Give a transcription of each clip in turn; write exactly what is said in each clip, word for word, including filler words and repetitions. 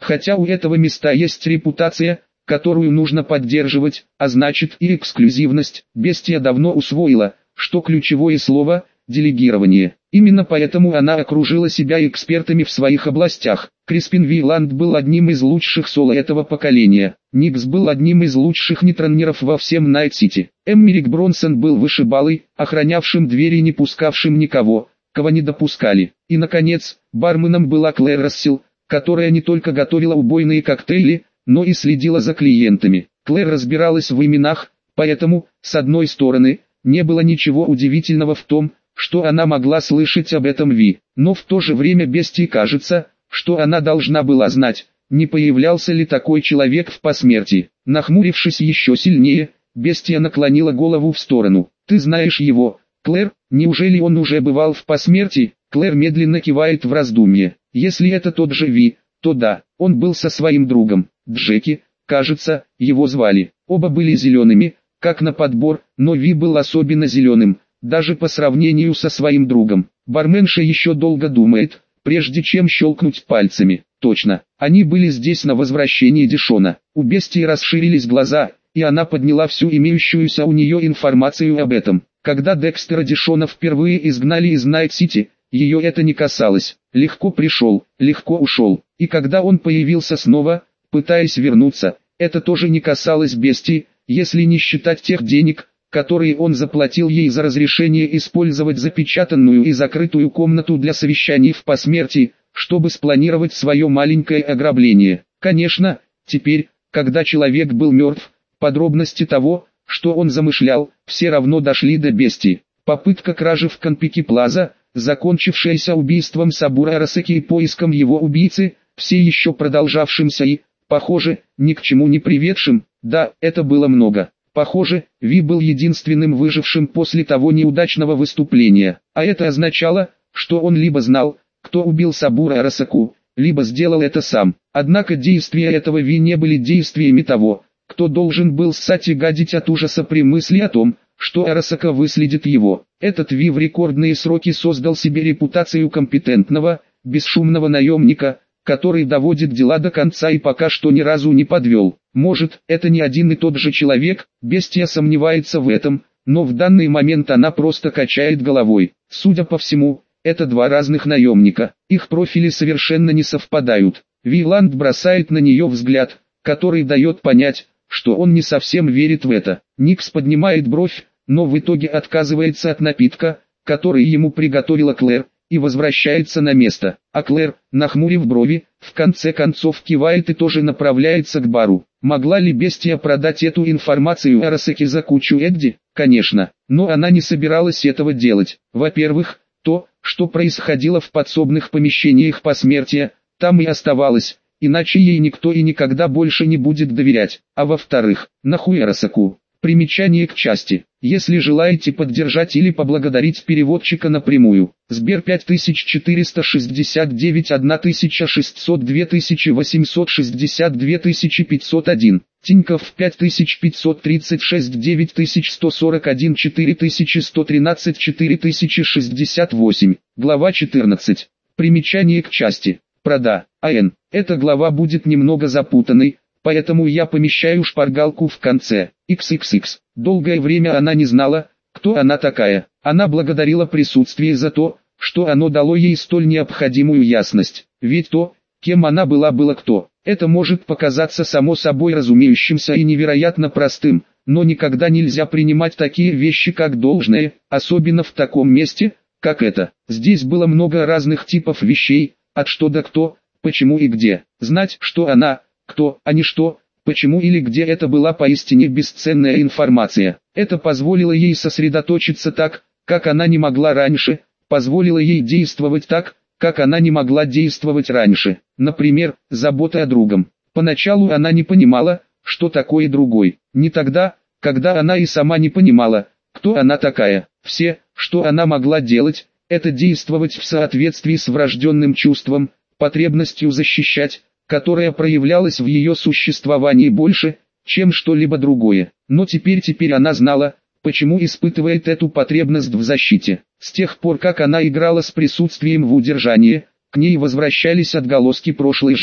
Хотя у этого места есть репутация, которую нужно поддерживать, а значит и эксклюзивность. Бестия давно усвоила, что ключевое слово – делегирование. Именно поэтому она окружила себя экспертами в своих областях. Криспин Вейланд был одним из лучших соло этого поколения. Никс был одним из лучших нетранеров во всем Найт-Сити. Эммерик Бронсон был вышибалой, охранявшим двери и не пускавшим никого, кого не допускали. И наконец, барменом была Клэр Рассел, которая не только готовила убойные коктейли, но и следила за клиентами. Клэр разбиралась в именах, поэтому, с одной стороны, не было ничего удивительного в том, что она могла слышать об этом Ви. Но в то же время Бестии кажется, что она должна была знать, не появлялся ли такой человек в посмертии. Нахмурившись еще сильнее, Бестия наклонила голову в сторону. «Ты знаешь его, Клэр? Неужели он уже бывал в посмертии?» Клэр медленно кивает в раздумье. «Если это тот же Ви, то да, он был со своим другом, Джеки, кажется, его звали. Оба были зелеными, как на подбор, но Ви был особенно зеленым, даже по сравнению со своим другом». Барменша еще долго думает, прежде чем щелкнуть пальцами. Точно, они были здесь на возвращении Дишона. У Бестии расширились глаза, и она подняла всю имеющуюся у нее информацию об этом. Когда Декстера Дишона впервые изгнали из Найт-Сити, ее это не касалось. Легко пришел, легко ушел. И когда он появился снова, пытаясь вернуться, это тоже не касалось Бестии, если не считать тех денег, которые он заплатил ей за разрешение использовать запечатанную и закрытую комнату для совещаний в посмертии, чтобы спланировать свое маленькое ограбление. Конечно, теперь, когда человек был мертв, подробности того, что он замышлял, все равно дошли до Бестии. Попытка кражи в Конпики Плаза, закончившаяся убийством Сабура Арасаки и поиском его убийцы, все еще продолжавшимся и, похоже, ни к чему не приведшим. Да, это было много. Похоже, Ви был единственным выжившим после того неудачного выступления, а это означало, что он либо знал, кто убил Сабура Арасаку, либо сделал это сам. Однако действия этого Ви не были действиями того, кто должен был ссать и гадить от ужаса при мысли о том, что Арасака выследит его. Этот Ви в рекордные сроки создал себе репутацию компетентного, бесшумного наемника, который доводит дела до конца и пока что ни разу не подвел. Может, это не один и тот же человек, Бестия сомневается в этом, но в данный момент она просто качает головой. Судя по всему, это два разных наемника, их профили совершенно не совпадают. Вейланд бросает на нее взгляд, который дает понять, что он не совсем верит в это. Никс поднимает бровь, но в итоге отказывается от напитка, который ему приготовила Клэр, и возвращается на место. А Клэр, нахмурив брови, в конце концов кивает и тоже направляется к бару. Могла ли Бестия продать эту информацию Арасаки за кучу Эдди? Конечно, но она не собиралась этого делать. Во-первых, то, что происходило в подсобных помещениях посмертия, там и оставалось, иначе ей никто и никогда больше не будет доверять. А во-вторых, нахуй Арасаку? Примечание к части. Если желаете поддержать или поблагодарить переводчика напрямую, Сбер пять тысяч четыреста шестьдесят девять тысяча шестьсот два тысячи восемьсот шестьдесят два тысячи пятьсот один, Тинькофф пять тысяч пятьсот тридцать шесть девять тысяч сто сорок один четыре тысячи сто тринадцать четыре тысячи шестьдесят восемь, глава четырнадцать. Примечание к части. Прода. АН. Эта глава будет немного запутанной, поэтому я помещаю шпаргалку в конце. икс икс икс. Долгое время она не знала, кто она такая. Она благодарила присутствие за то, что оно дало ей столь необходимую ясность. Ведь то, кем она была, было кто. Это может показаться само собой разумеющимся и невероятно простым, но никогда нельзя принимать такие вещи как должное, особенно в таком месте, как это. Здесь было много разных типов вещей, от что до кто, почему и где. Знать, что она, кто, а не что, почему или где, это была поистине бесценная информация. Это позволило ей сосредоточиться так, как она не могла раньше, позволило ей действовать так, как она не могла действовать раньше. Например, забота о другом. Поначалу она не понимала, что такое другой. Не тогда, когда она и сама не понимала, кто она такая. Все, что она могла делать, это действовать в соответствии с врожденным чувством, потребностью защищать, которая проявлялась в ее существовании больше, чем что-либо другое. Но теперь теперь она знала, почему испытывает эту потребность в защите. С тех пор, как она играла с присутствием в удержании, к ней возвращались отголоски прошлой жизни.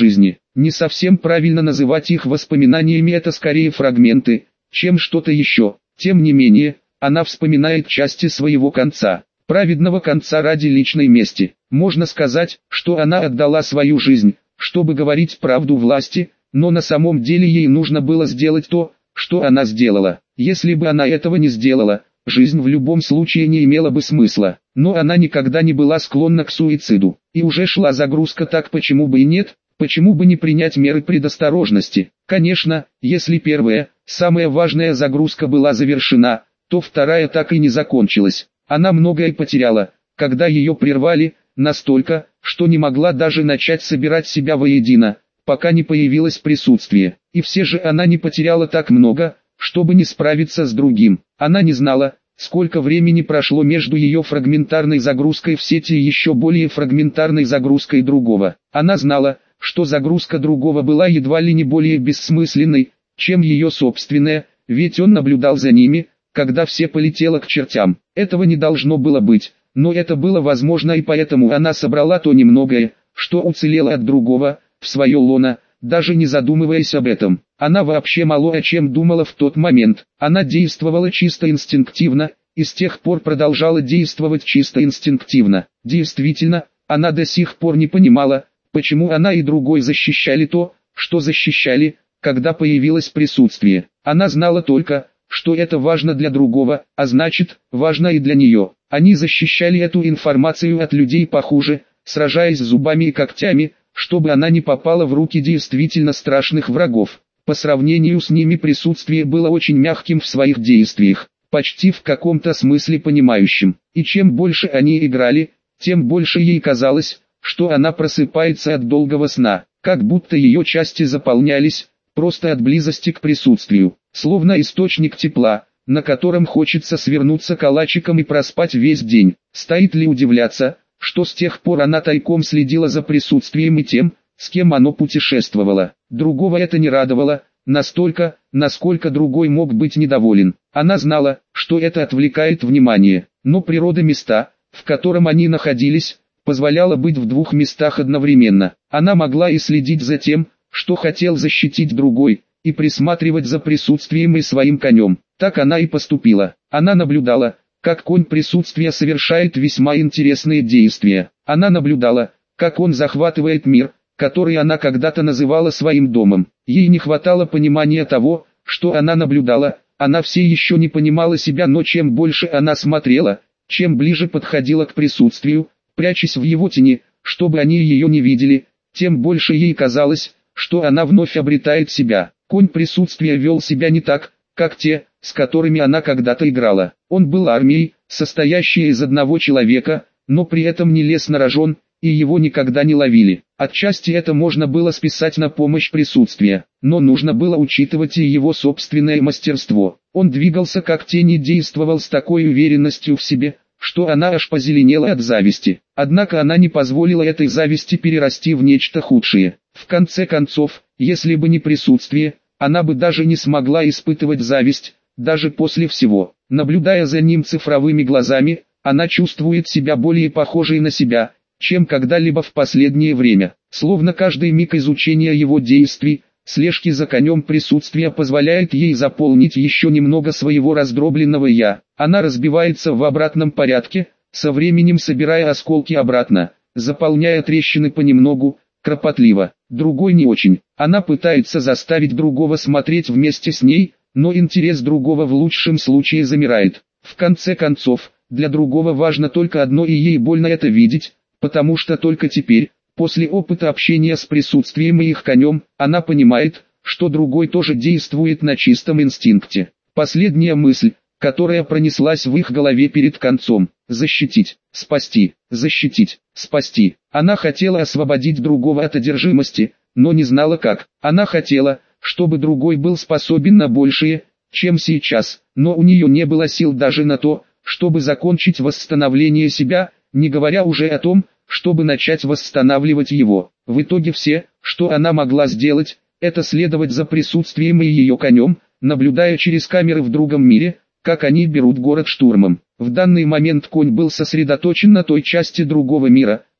Не совсем правильно называть их воспоминаниями, это скорее фрагменты, чем что-то еще. Тем не менее, она вспоминает части своего конца, праведного конца ради личной мести. Можно сказать, что она отдала свою жизнь, чтобы говорить правду власти, но на самом деле ей нужно было сделать то, что она сделала. Если бы она этого не сделала, жизнь в любом случае не имела бы смысла. Но она никогда не была склонна к суициду. И уже шла загрузка, так почему бы и нет, почему бы не принять меры предосторожности? Конечно, если первая, самая важная загрузка была завершена, то вторая так и не закончилась. Она многое потеряла, когда ее прервали, настолько, что не могла даже начать собирать себя воедино, пока не появилось присутствие. И все же она не потеряла так много, чтобы не справиться с другим. Она не знала, сколько времени прошло между ее фрагментарной загрузкой в сети и еще более фрагментарной загрузкой другого. Она знала, что загрузка другого была едва ли не более бессмысленной, чем ее собственная, ведь он наблюдал за ними, когда все полетело к чертям. Этого не должно было быть, но это было возможно, и поэтому она собрала то немногое, что уцелело от другого, в свое лоно, даже не задумываясь об этом. Она вообще мало о чем думала в тот момент. Она действовала чисто инстинктивно, и с тех пор продолжала действовать чисто инстинктивно. Действительно, она до сих пор не понимала, почему она и другой защищали то, что защищали, когда появилось присутствие. Она знала только, что это важно для другого, а значит, важно и для нее. Они защищали эту информацию от людей похуже, сражаясь зубами и когтями, чтобы она не попала в руки действительно страшных врагов. По сравнению с ними присутствие было очень мягким в своих действиях, почти в каком-то смысле понимающим. И чем больше они играли, тем больше ей казалось, что она просыпается от долгого сна, как будто ее части заполнялись, просто от близости к присутствию, словно источник тепла, на котором хочется свернуться калачиком и проспать весь день. Стоит ли удивляться, что с тех пор она тайком следила за присутствием и тем, с кем оно путешествовало. Другого это не радовало, настолько, насколько другой мог быть недоволен. Она знала, что это отвлекает внимание, но природа места, в котором они находились, позволяла быть в двух местах одновременно. Она могла и следить за тем, что хотел защитить другой, и присматривать за присутствием и своим конем. Так она и поступила. Она наблюдала, как конь присутствия совершает весьма интересные действия. Она наблюдала, как он захватывает мир, который она когда-то называла своим домом. Ей не хватало понимания того, что она наблюдала, она все еще не понимала себя, но чем больше она смотрела, чем ближе подходила к присутствию, прячась в его тени, чтобы они ее не видели, тем больше ей казалось, что она вновь обретает себя. Конь присутствия вел себя не так, как те, с которыми она когда-то играла. Он был армией, состоящей из одного человека, но при этом не лез на рожон, и его никогда не ловили. Отчасти это можно было списать на помощь присутствия, но нужно было учитывать и его собственное мастерство. Он двигался как тень и действовал с такой уверенностью в себе, что она аж позеленела от зависти. Однако она не позволила этой зависти перерасти в нечто худшее. В конце концов, если бы не присутствие, она бы даже не смогла испытывать зависть, даже после всего. Наблюдая за ним цифровыми глазами, она чувствует себя более похожей на себя, чем когда-либо в последнее время. Словно каждый миг изучения его действий, слежки за конем присутствия позволяет ей заполнить еще немного своего раздробленного «я». Она разбивается в обратном порядке, со временем собирая осколки обратно, заполняя трещины понемногу, кропотливо. Другой не очень. Она пытается заставить другого смотреть вместе с ней, но интерес другого в лучшем случае замирает. В конце концов, для другого важно только одно, и ей больно это видеть, потому что только теперь, после опыта общения с присутствием и их конем, она понимает, что другой тоже действует на чистом инстинкте. Последняя мысль, которая пронеслась в их голове перед концом: защитить, спасти, защитить, спасти. Она хотела освободить другого от одержимости, но не знала как. Она хотела, чтобы другой был способен на большее, чем сейчас, но у нее не было сил даже на то, чтобы закончить восстановление себя, не говоря уже о том, чтобы начать восстанавливать его. В итоге все, что она могла сделать, это следовать за присутствием и ее конем, наблюдая через камеры в другом мире, как они берут город штурмом. В данный момент конь был сосредоточен на той части другого мира,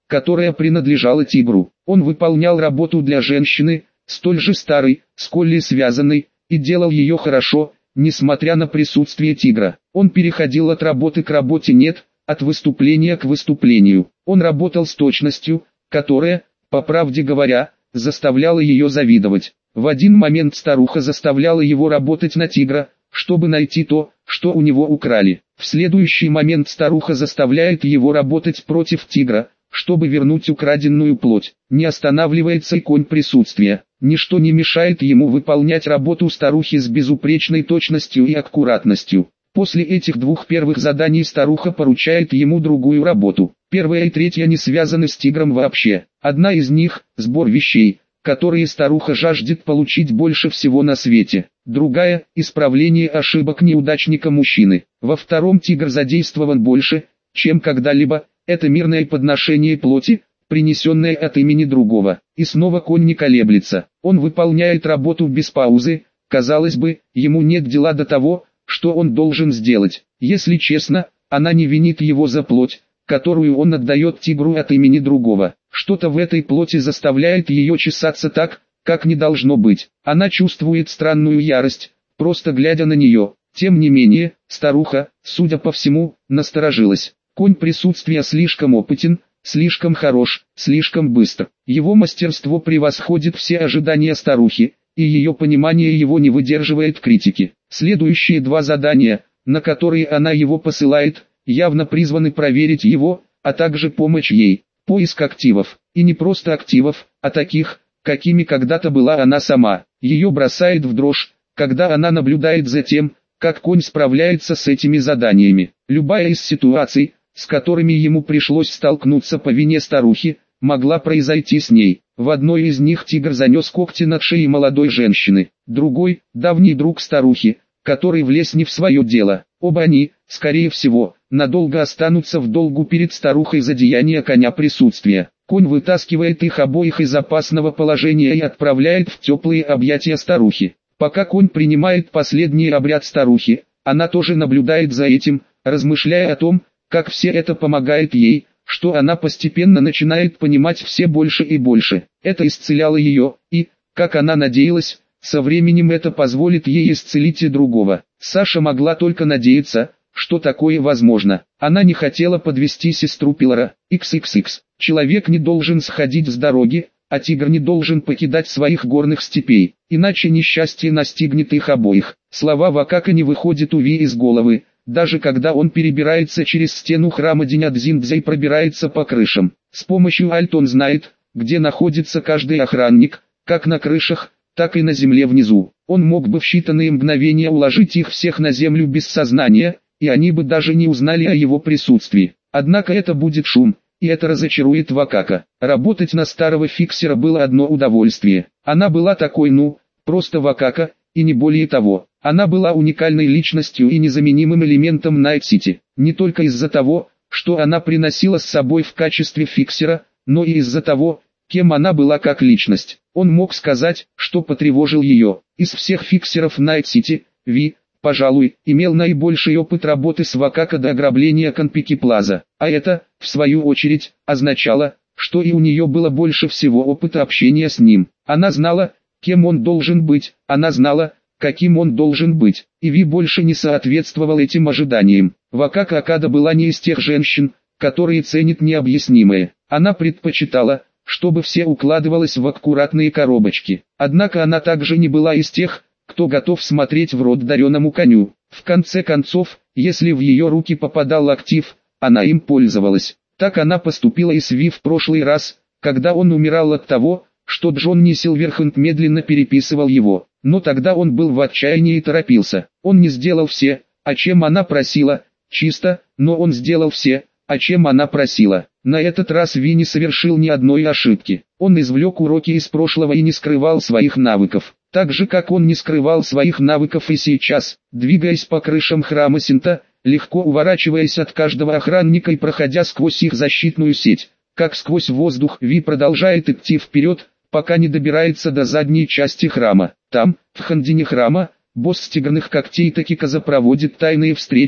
которая принадлежала тигру. Он выполнял работу для женщины, столь же старой, сколь и связанной, и делал ее хорошо, несмотря на присутствие тигра. Он переходил от работы к работе, нет, от выступления к выступлению. Он работал с точностью, которая, по правде говоря, заставляла ее завидовать. В один момент старуха заставляла его работать на тигра, чтобы найти то, что у него украли. В следующий момент старуха заставляет его работать против тигра, чтобы вернуть украденную плоть. Не останавливается и конь присутствия. Ничто не мешает ему выполнять работу старухи с безупречной точностью и аккуратностью. После этих двух первых заданий старуха поручает ему другую работу. Первая и третья не связаны с тигром вообще. Одна из них – сбор вещей, которые старуха жаждет получить больше всего на свете. Другая – исправление ошибок неудачника-мужчины. Во втором тигр задействован больше, чем когда-либо. Это мирное подношение плоти, принесенное от имени другого. И снова конь не колеблется. Он выполняет работу без паузы. Казалось бы, ему нет дела до того, что он должен сделать. Если честно, она не винит его за плоть, которую он отдает тигру от имени другого. Что-то в этой плоти заставляет ее чесаться так, как не должно быть. Она чувствует странную ярость, просто глядя на нее. Тем не менее, старуха, судя по всему, насторожилась. Конь присутствия слишком опытен, слишком хорош, слишком быстр. Его мастерство превосходит все ожидания старухи, и ее понимание его не выдерживает критики. Следующие два задания, на которые она его посылает, явно призваны проверить его, а также помочь ей. Поиск активов. И не просто активов, а таких, какими когда-то была она сама. Ее бросает в дрожь, когда она наблюдает за тем, как конь справляется с этими заданиями. Любая из ситуаций, с которыми ему пришлось столкнуться по вине старухи, могла произойти с ней. В одной из них тигр занес когти над шеей молодой женщины. Другой – давний друг старухи, который влез не в свое дело. Оба они, скорее всего, надолго останутся в долгу перед старухой за деяние коня присутствия. Конь вытаскивает их обоих из опасного положения и отправляет в теплые объятия старухи. Пока конь принимает последний обряд старухи, она тоже наблюдает за этим, размышляя о том, как все это помогает ей, что она постепенно начинает понимать все больше и больше. Это исцеляло ее, и, как она надеялась, со временем это позволит ей исцелить и другого. Саша могла только надеяться, что такое возможно. Она не хотела подвести сестру Пилора. икс икс икс. Человек не должен сходить с дороги, а тигр не должен покидать своих горных степей, иначе несчастье настигнет их обоих. Слова Вакака не выходят у Ви из головы, даже когда он перебирается через стену храма Динядзиндзя и пробирается по крышам. С помощью альт он знает, где находится каждый охранник, как на крышах, так и на земле внизу. Он мог бы в считанные мгновения уложить их всех на землю без сознания, и они бы даже не узнали о его присутствии. Однако это будет шум, и это разочарует Вакака. Работать на старого фиксера было одно удовольствие. Она была такой, ну, просто Вакака, и не более того. Она была уникальной личностью и незаменимым элементом Найт-Сити. Не только из-за того, что она приносила с собой в качестве фиксера, но и из-за того, кем она была как личность. Он мог сказать, что потревожил ее. Из всех фиксеров Найт-Сити, Ви, пожалуй, имел наибольший опыт работы с Вакака до ограбления Конпики Плаза. А это, в свою очередь, означало, что и у нее было больше всего опыта общения с ним. Она знала, кем он должен быть, она знала, каким он должен быть, и Ви больше не соответствовал этим ожиданиям. Вакака Акада была не из тех женщин, которые ценят необъяснимое. Она предпочитала, чтобы все укладывалось в аккуратные коробочки. Однако она также не была из тех, кто готов смотреть в рот дареному коню. В конце концов, если в ее руки попадал актив, она им пользовалась. Так она поступила и с Ви в прошлый раз, когда он умирал от того, что Джонни Силверхенд медленно переписывал его. Но тогда он был в отчаянии и торопился. Он не сделал все, о чем она просила, чисто, но он сделал все, о чем она просила. На этот раз Ви не совершил ни одной ошибки. Он извлек уроки из прошлого и не скрывал своих навыков. Так же как он не скрывал своих навыков и сейчас, двигаясь по крышам храма Синта, легко уворачиваясь от каждого охранника и проходя сквозь их защитную сеть. Как сквозь воздух, Ви продолжает идти вперед, пока не добирается до задней части храма. Там, в хандине храма, босс тигрных когтей Такиказа проводит тайные встречи,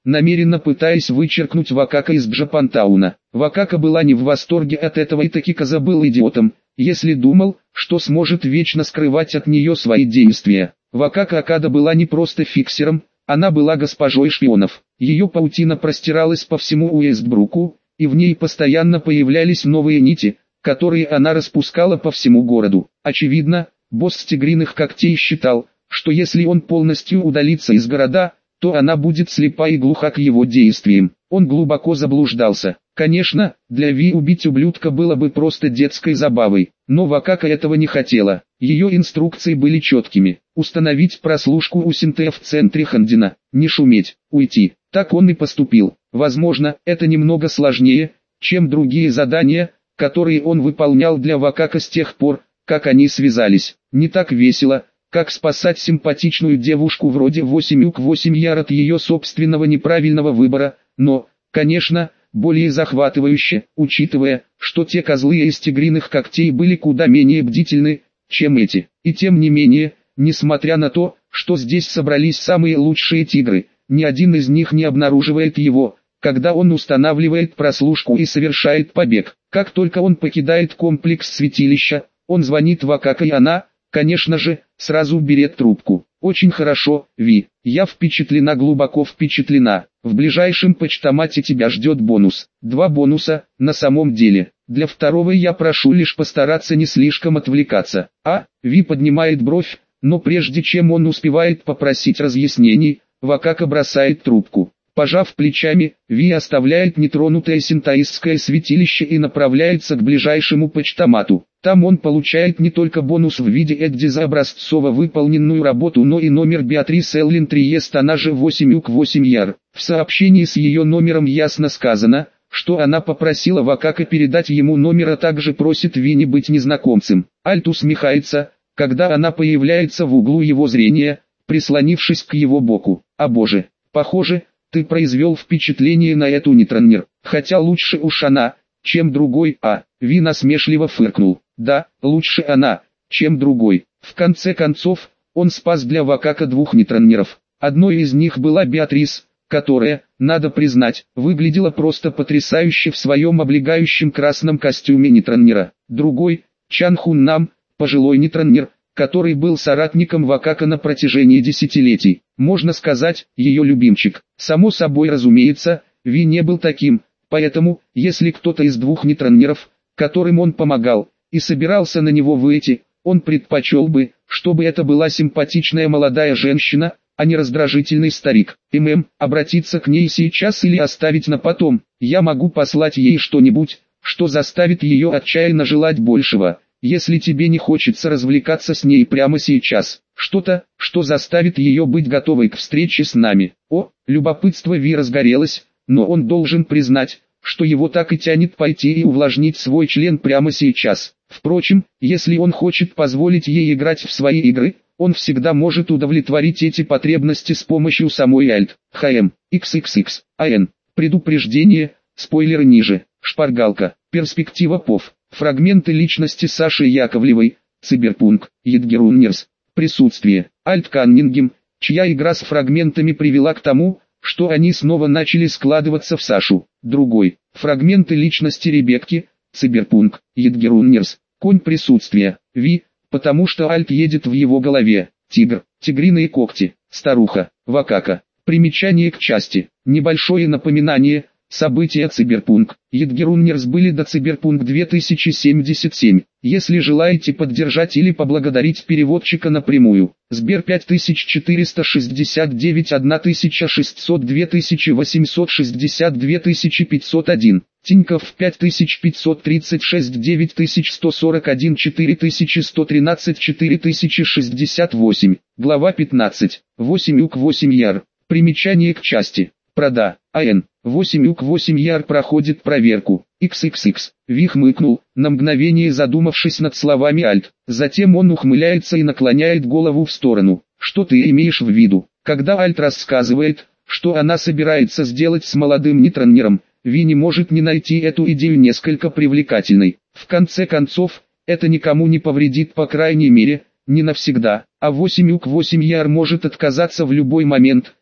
намеренно пытаясь вычеркнуть Вакака из Джапантауна. Вакака была не в восторге от этого и таки был идиотом, если думал, что сможет вечно скрывать от нее свои действия. Вакака Акада была не просто фиксером, она была госпожой шпионов. Ее паутина простиралась по всему Уэстбруку, и в ней постоянно появлялись новые нити, которые она распускала по всему городу. Очевидно, босс Тигриных Когтей считал, что если он полностью удалится из города, то она будет слепа и глуха к его действиям. Он глубоко заблуждался. Конечно, для Ви убить ублюдка было бы просто детской забавой, но Вакака этого не хотела. Ее инструкции были четкими. Установить прослушку у Синтея в центре Хандина, не шуметь, уйти. Так он и поступил. Возможно, это немного сложнее, чем другие задания, которые он выполнял для Вакака с тех пор, как они связались. Не так весело, как спасать симпатичную девушку вроде восемь к восемь яр от ее собственного неправильного выбора, но, конечно, более захватывающе, учитывая, что те козлы из Тигриных Когтей были куда менее бдительны, чем эти. И тем не менее, несмотря на то, что здесь собрались самые лучшие тигры, ни один из них не обнаруживает его, когда он устанавливает прослушку и совершает побег. Как только он покидает комплекс святилища, он звонит Вакака, и она, конечно же, сразу берет трубку. «Очень хорошо, Ви, я впечатлена, глубоко впечатлена. В ближайшем почтомате тебя ждет бонус. Два бонуса, на самом деле. Для второго я прошу лишь постараться не слишком отвлекаться». А, Ви поднимает бровь, но прежде чем он успевает попросить разъяснений, Вакака бросает трубку. Пожав плечами, Ви оставляет нетронутое синтаистское святилище и направляется к ближайшему почтомату. Там он получает не только бонус в виде Эдди за образцово выполненную работу, но и номер Беатрис Эллин Триест, она же восемь к восемь яр. В сообщении с ее номером ясно сказано, что она попросила Вакака передать ему номер, а также просит Ви не быть незнакомцем. Альт усмехается, когда она появляется в углу его зрения, прислонившись к его боку. «О боже, похоже, ты произвел впечатление на эту нетроннер, хотя лучше уж она, чем другой». А, Ви насмешливо фыркнул. Да, лучше она, чем другой. В конце концов, он спас для Вакака двух нетроннеров. Одной из них была Беатрис, которая, надо признать, выглядела просто потрясающе в своем облегающем красном костюме нетроннера. Другой, Чан Хун Нам, пожилой нетроннер, который был соратником Вакака на протяжении десятилетий. Можно сказать, ее любимчик. Само собой разумеется, Ви не был таким, поэтому, если кто-то из двух нетроннеров, которым он помогал, и собирался на него выйти, он предпочел бы, чтобы это была симпатичная молодая женщина, а не раздражительный старик. ММ, обратиться к ней сейчас или оставить на потом. Я могу послать ей что-нибудь, что заставит ее отчаянно желать большего, если тебе не хочется развлекаться с ней прямо сейчас. Что-то, что заставит ее быть готовой к встрече с нами. О, любопытство Ви разгорелось, но он должен признать, что его так и тянет пойти и увлажнить свой член прямо сейчас. Впрочем, если он хочет позволить ей играть в свои игры, он всегда может удовлетворить эти потребности с помощью самой Альт. ХМ, XXX, АН. Предупреждение, спойлеры ниже. Шпаргалка, перспектива ПОВ. Фрагменты личности Саши Яковлевой, Циберпунк, Едгеруннерс. Присутствие. Альт Каннингем, чья игра с фрагментами привела к тому, что они снова начали складываться в Сашу. Другой. Фрагменты личности Ребекки, Циберпунк, Едгеруннерс. Конь присутствия. Ви, потому что Альт едет в его голове. Тигр, тигриные когти, старуха, Вакака. Примечание к части. Небольшое напоминание. События Циберпунк. Едгеруннерс были до Циберпунк две тысячи семьдесят семь. Если желаете поддержать или поблагодарить переводчика напрямую. Сбер пять тысяч четыреста шестьдесят девять тысяча шестьсот два тысячи восемьсот шестьдесят два тысячи пятьсот один. Тинькофф пять тысяч пятьсот тридцать шесть девять тысяч сто сорок один четыре тысячи сто тринадцать четыре тысячи шестьдесят восемь. Глава пятнадцать. восемь к восемь яр. Примечание к части. Прода. АН. восемь к восемь яр проходит проверку. икс икс икс. Ви хмыкнул, на мгновение задумавшись над словами Альт. Затем он ухмыляется и наклоняет голову в сторону. Что ты имеешь в виду? Когда Альт рассказывает, что она собирается сделать с молодым нетроннером, Ви не может не найти эту идею несколько привлекательной. В конце концов, это никому не повредит, по крайней мере, не навсегда. А восемь к восемь яр может отказаться в любой момент,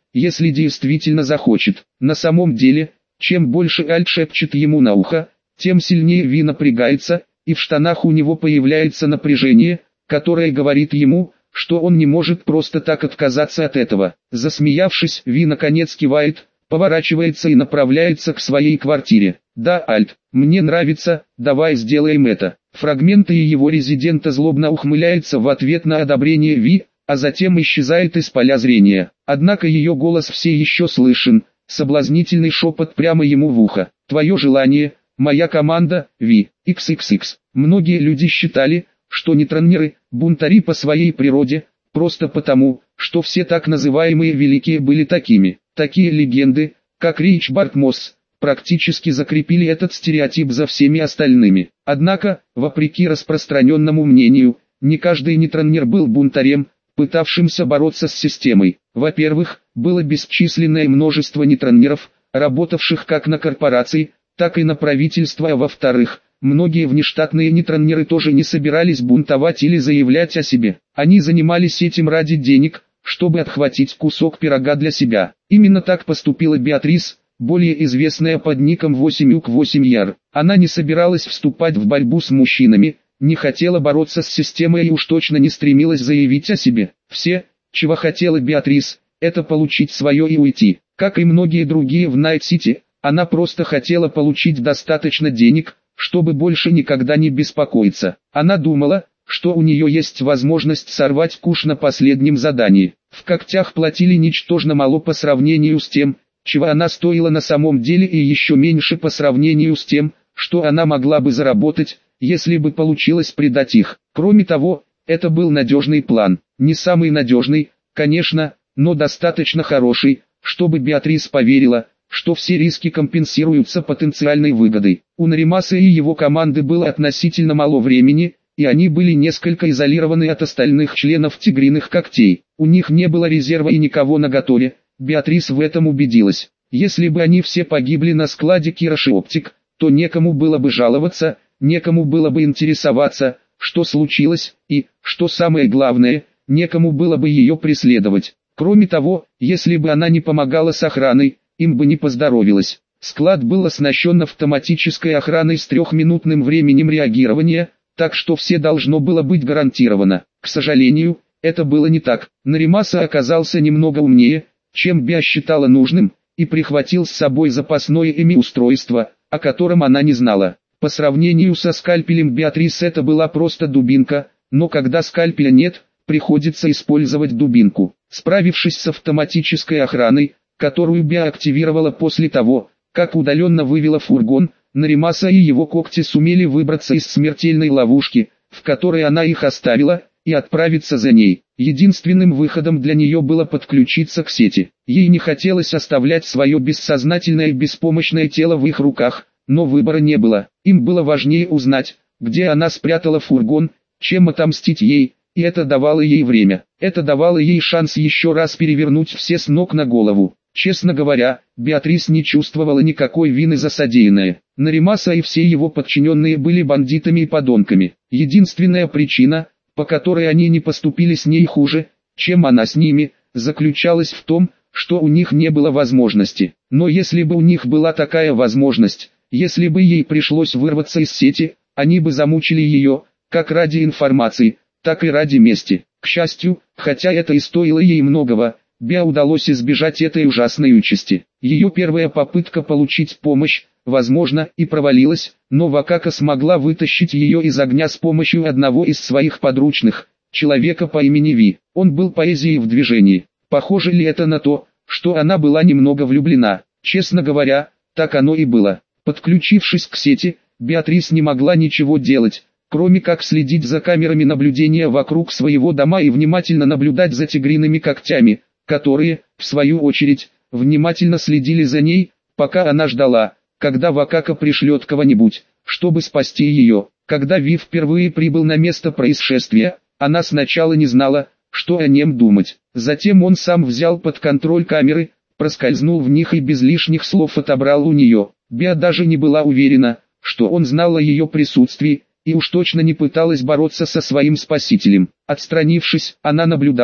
если действительно захочет. На самом деле, чем больше Альт шепчет ему на ухо, тем сильнее Ви напрягается, и в штанах у него появляется напряжение, которое говорит ему, что он не может просто так отказаться от этого. Засмеявшись, Ви наконец кивает, поворачивается и направляется к своей квартире. «Да, Альт, мне нравится, давай сделаем это». Фрагменты его резидента злобно ухмыляется в ответ на одобрение Ви, а затем исчезает из поля зрения. Однако ее голос все еще слышен, соблазнительный шепот прямо ему в ухо. «Твое желание, моя команда, Ви, икс икс икс». Многие люди считали, что нетронеры – бунтари по своей природе, просто потому, что все так называемые великие были такими. Такие легенды, как Ричард Мосс, практически закрепили этот стереотип за всеми остальными. Однако, вопреки распространенному мнению, не каждый нетронер был бунтарем, пытавшимся бороться с системой. Во-первых, было бесчисленное множество нетронеров, работавших как на корпорации, так и на правительство, а во-вторых, многие внештатные нетронеры тоже не собирались бунтовать или заявлять о себе. Они занимались этим ради денег, чтобы отхватить кусок пирога для себя. Именно так поступила Беатрис, более известная под ником восемь ю восемь яр. Она не собиралась вступать в борьбу с мужчинами, не хотела бороться с системой и уж точно не стремилась заявить о себе. Все, чего хотела Беатрис, это получить свое и уйти. Как и многие другие в Найт-Сити, она просто хотела получить достаточно денег, чтобы больше никогда не беспокоиться. Она думала, что у нее есть возможность сорвать куш на последнем задании. В когтях платили ничтожно мало по сравнению с тем, чего она стоила на самом деле, и еще меньше по сравнению с тем, что она могла бы заработать, если бы получилось предать их. Кроме того, это был надежный план. Не самый надежный, конечно, но достаточно хороший, чтобы Беатрис поверила, что все риски компенсируются потенциальной выгодой. У Наримаса и его команды было относительно мало времени, и они были несколько изолированы от остальных членов Тигриных Когтей. У них не было резерва и никого наготове, Беатрис в этом убедилась. Если бы они все погибли на складе Кироши Оптик, то некому было бы жаловаться, некому было бы интересоваться, что случилось, и, что самое главное, некому было бы ее преследовать. Кроме того, если бы она не помогала с охраной, им бы не поздоровилось. Склад был оснащен автоматической охраной с трехминутным временем реагирования, так что все должно было быть гарантировано. К сожалению, это было не так. Наримаса оказался немного умнее, чем Беа считала нужным, и прихватил с собой запасное эми устройство, о котором она не знала. По сравнению со скальпелем Беатрис это была просто дубинка, но когда скальпеля нет, приходится использовать дубинку. Справившись с автоматической охраной, которую Беа активировала после того, как удаленно вывела фургон, Наримаса и его когти сумели выбраться из смертельной ловушки, в которой она их оставила, и отправиться за ней. Единственным выходом для нее было подключиться к сети. Ей не хотелось оставлять свое бессознательное и беспомощное тело в их руках, но выбора не было. Им было важнее узнать, где она спрятала фургон, чем отомстить ей, и это давало ей время. Это давало ей шанс еще раз перевернуть все с ног на голову. Честно говоря, Беатрис не чувствовала никакой вины за содеянное. Наримаса и все его подчиненные были бандитами и подонками. Единственная причина, по которой они не поступили с ней хуже, чем она с ними, заключалась в том, что у них не было возможности. Но если бы у них была такая возможность, если бы ей пришлось вырваться из сети, они бы замучили ее, как ради информации, так и ради мести. К счастью, хотя это и стоило ей многого, Беа удалось избежать этой ужасной участи. Ее первая попытка получить помощь, возможно, и провалилась, но Вакака смогла вытащить ее из огня с помощью одного из своих подручных, человека по имени Ви. Он был поэзией в движении. Похоже ли это на то, что она была немного влюблена? Честно говоря, так оно и было. Подключившись к сети, Беатрис не могла ничего делать, кроме как следить за камерами наблюдения вокруг своего дома и внимательно наблюдать за тигриными когтями, которые, в свою очередь, внимательно следили за ней, пока она ждала, когда Вакака пришлет кого-нибудь, чтобы спасти ее. Когда Ви впервые прибыл на место происшествия, она сначала не знала, что о нем думать. Затем он сам взял под контроль камеры, проскользнул в них и без лишних слов отобрал у нее. Беа даже не была уверена, что он знал о ее присутствии, и уж точно не пыталась бороться со своим спасителем. Отстранившись, она наблюдала,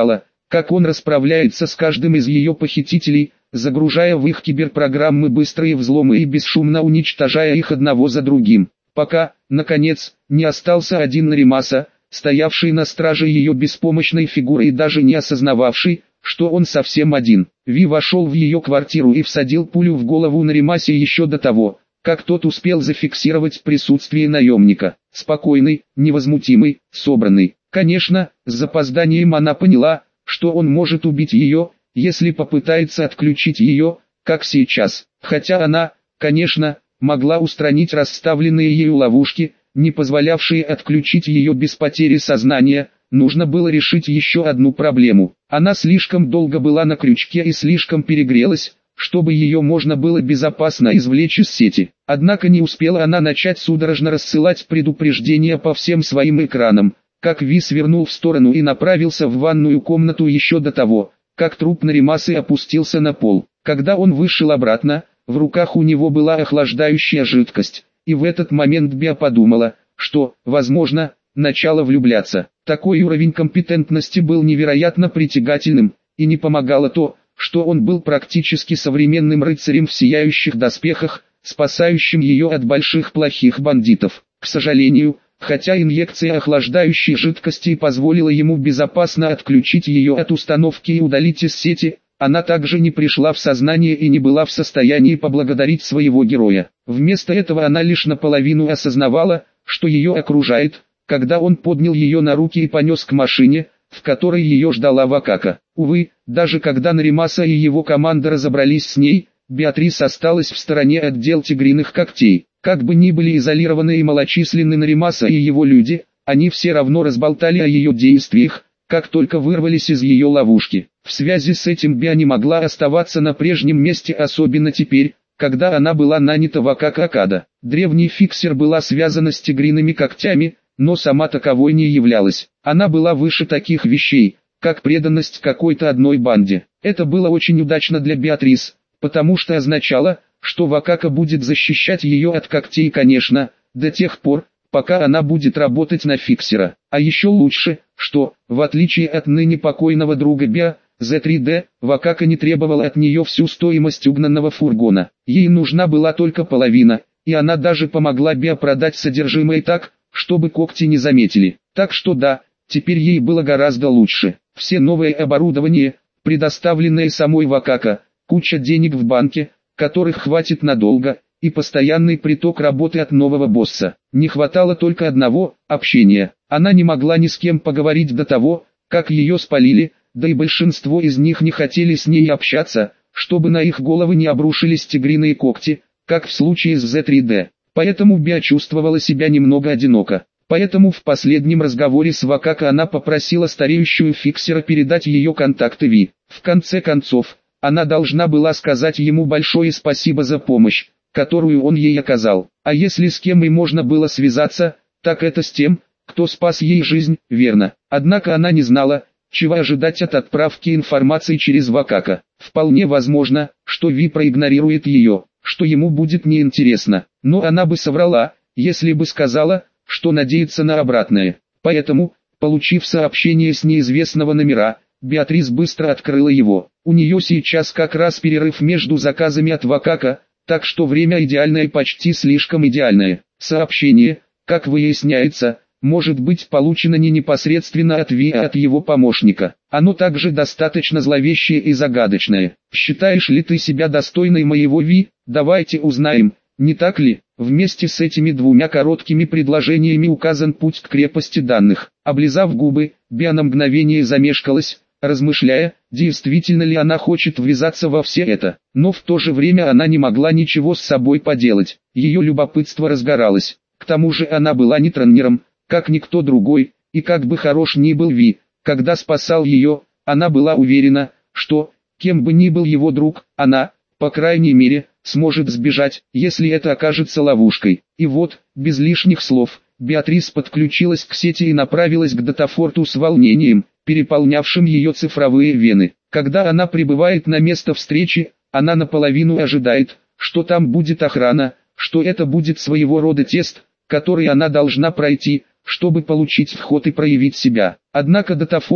как он расправляется с каждым из ее похитителей, загружая в их киберпрограммы быстрые взломы и бесшумно уничтожая их одного за другим, пока, наконец, не остался один Наримаса, стоявший на страже ее беспомощной фигуры и даже не осознававший, что он совсем один. Ви вошел в ее квартиру и всадил пулю в голову Наримасе еще до того, как тот успел зафиксировать присутствие наемника. Спокойный, невозмутимый, собранный. Конечно, с запозданием она поняла, что он может убить ее, если попытается отключить ее, как сейчас. Хотя она, конечно, могла устранить расставленные ею ловушки, не позволявшие отключить ее без потери сознания. Нужно было решить еще одну проблему. Она слишком долго была на крючке и слишком перегрелась, чтобы ее можно было безопасно извлечь из сети. Однако не успела она начать судорожно рассылать предупреждения по всем своим экранам, как Ви свернул в сторону и направился в ванную комнату еще до того, как труп Наримасы опустился на пол. Когда он вышел обратно, в руках у него была охлаждающая жидкость, и в этот момент Беа подумала, что, возможно, начало влюбляться. Такой уровень компетентности был невероятно притягательным, и не помогало то, что он был практически современным рыцарем в сияющих доспехах, спасающим ее от больших плохих бандитов. К сожалению, хотя инъекция охлаждающей жидкости позволила ему безопасно отключить ее от установки и удалить из сети, она также не пришла в сознание и не была в состоянии поблагодарить своего героя. Вместо этого она лишь наполовину осознавала, что ее окружает, когда он поднял ее на руки и понес к машине, в которой ее ждала Вакака. Увы, даже когда Наримаса и его команда разобрались с ней, Беатрис осталась в стороне от дел тигриных когтей. Как бы ни были изолированы и малочисленны Наримаса и его люди, они все равно разболтали о ее действиях, как только вырвались из ее ловушки. В связи с этим Беа не могла оставаться на прежнем месте, особенно теперь, когда она была нанята Вакака Акада. Древний фиксер была связана с тигриными когтями, но сама таковой не являлась. Она была выше таких вещей, как преданность какой-то одной банде. Это было очень удачно для Беатрис, потому что означало, что Вакака будет защищать ее от когтей, конечно, до тех пор, пока она будет работать на фиксера. А еще лучше, что, в отличие от ныне покойного друга Беа, зет три дэ, Вакака не требовала от нее всю стоимость угнанного фургона. Ей нужна была только половина, и она даже помогла Беа продать содержимое так, чтобы когти не заметили. Так что да, теперь ей было гораздо лучше. Все новое оборудование, предоставленное самой Вакака, куча денег в банке, которых хватит надолго, и постоянный приток работы от нового босса. Не хватало только одного – общения. Она не могла ни с кем поговорить до того, как ее спалили, да и большинство из них не хотели с ней общаться, чтобы на их головы не обрушились тигриные когти, как в случае с зет три дэ. Поэтому Беа чувствовала себя немного одиноко. Поэтому в последнем разговоре с Вакака она попросила стареющую фиксера передать ее контакты Ви. В конце концов, она должна была сказать ему большое спасибо за помощь, которую он ей оказал. А если с кем и можно было связаться, так это с тем, кто спас ей жизнь, верно. Однако она не знала, чего ожидать от отправки информации через Вакака. Вполне возможно, что Ви проигнорирует ее, что ему будет неинтересно. Но она бы соврала, если бы сказала, что надеется на обратное. Поэтому, получив сообщение с неизвестного номера, Беатрис быстро открыла его. У нее сейчас как раз перерыв между заказами от Вакака, так что время идеальное, почти слишком идеальное. Сообщение, как выясняется, может быть получено не непосредственно от Ви, а от его помощника. Оно также достаточно зловещее и загадочное. Считаешь ли ты себя достойной моего Ви? Давайте узнаем, не так ли? Вместе с этими двумя короткими предложениями указан путь к крепости данных. Облизав губы, Беа на мгновение замешкалась, размышляя, действительно ли она хочет ввязаться во все это. Но в то же время она не могла ничего с собой поделать. Ее любопытство разгоралось. К тому же она была не тренером, как никто другой, и как бы хорош ни был Ви, когда спасал ее, она была уверена, что, кем бы ни был его друг, она, по крайней мере, сможет сбежать, если это окажется ловушкой. И вот, без лишних слов, Беатрис подключилась к сети и направилась к Датафорту с волнением, переполнявшим ее цифровые вены. Когда она прибывает на место встречи, она наполовину ожидает, что там будет охрана, что это будет своего рода тест, который она должна пройти, чтобы получить вход и проявить себя. Однако Датафорт,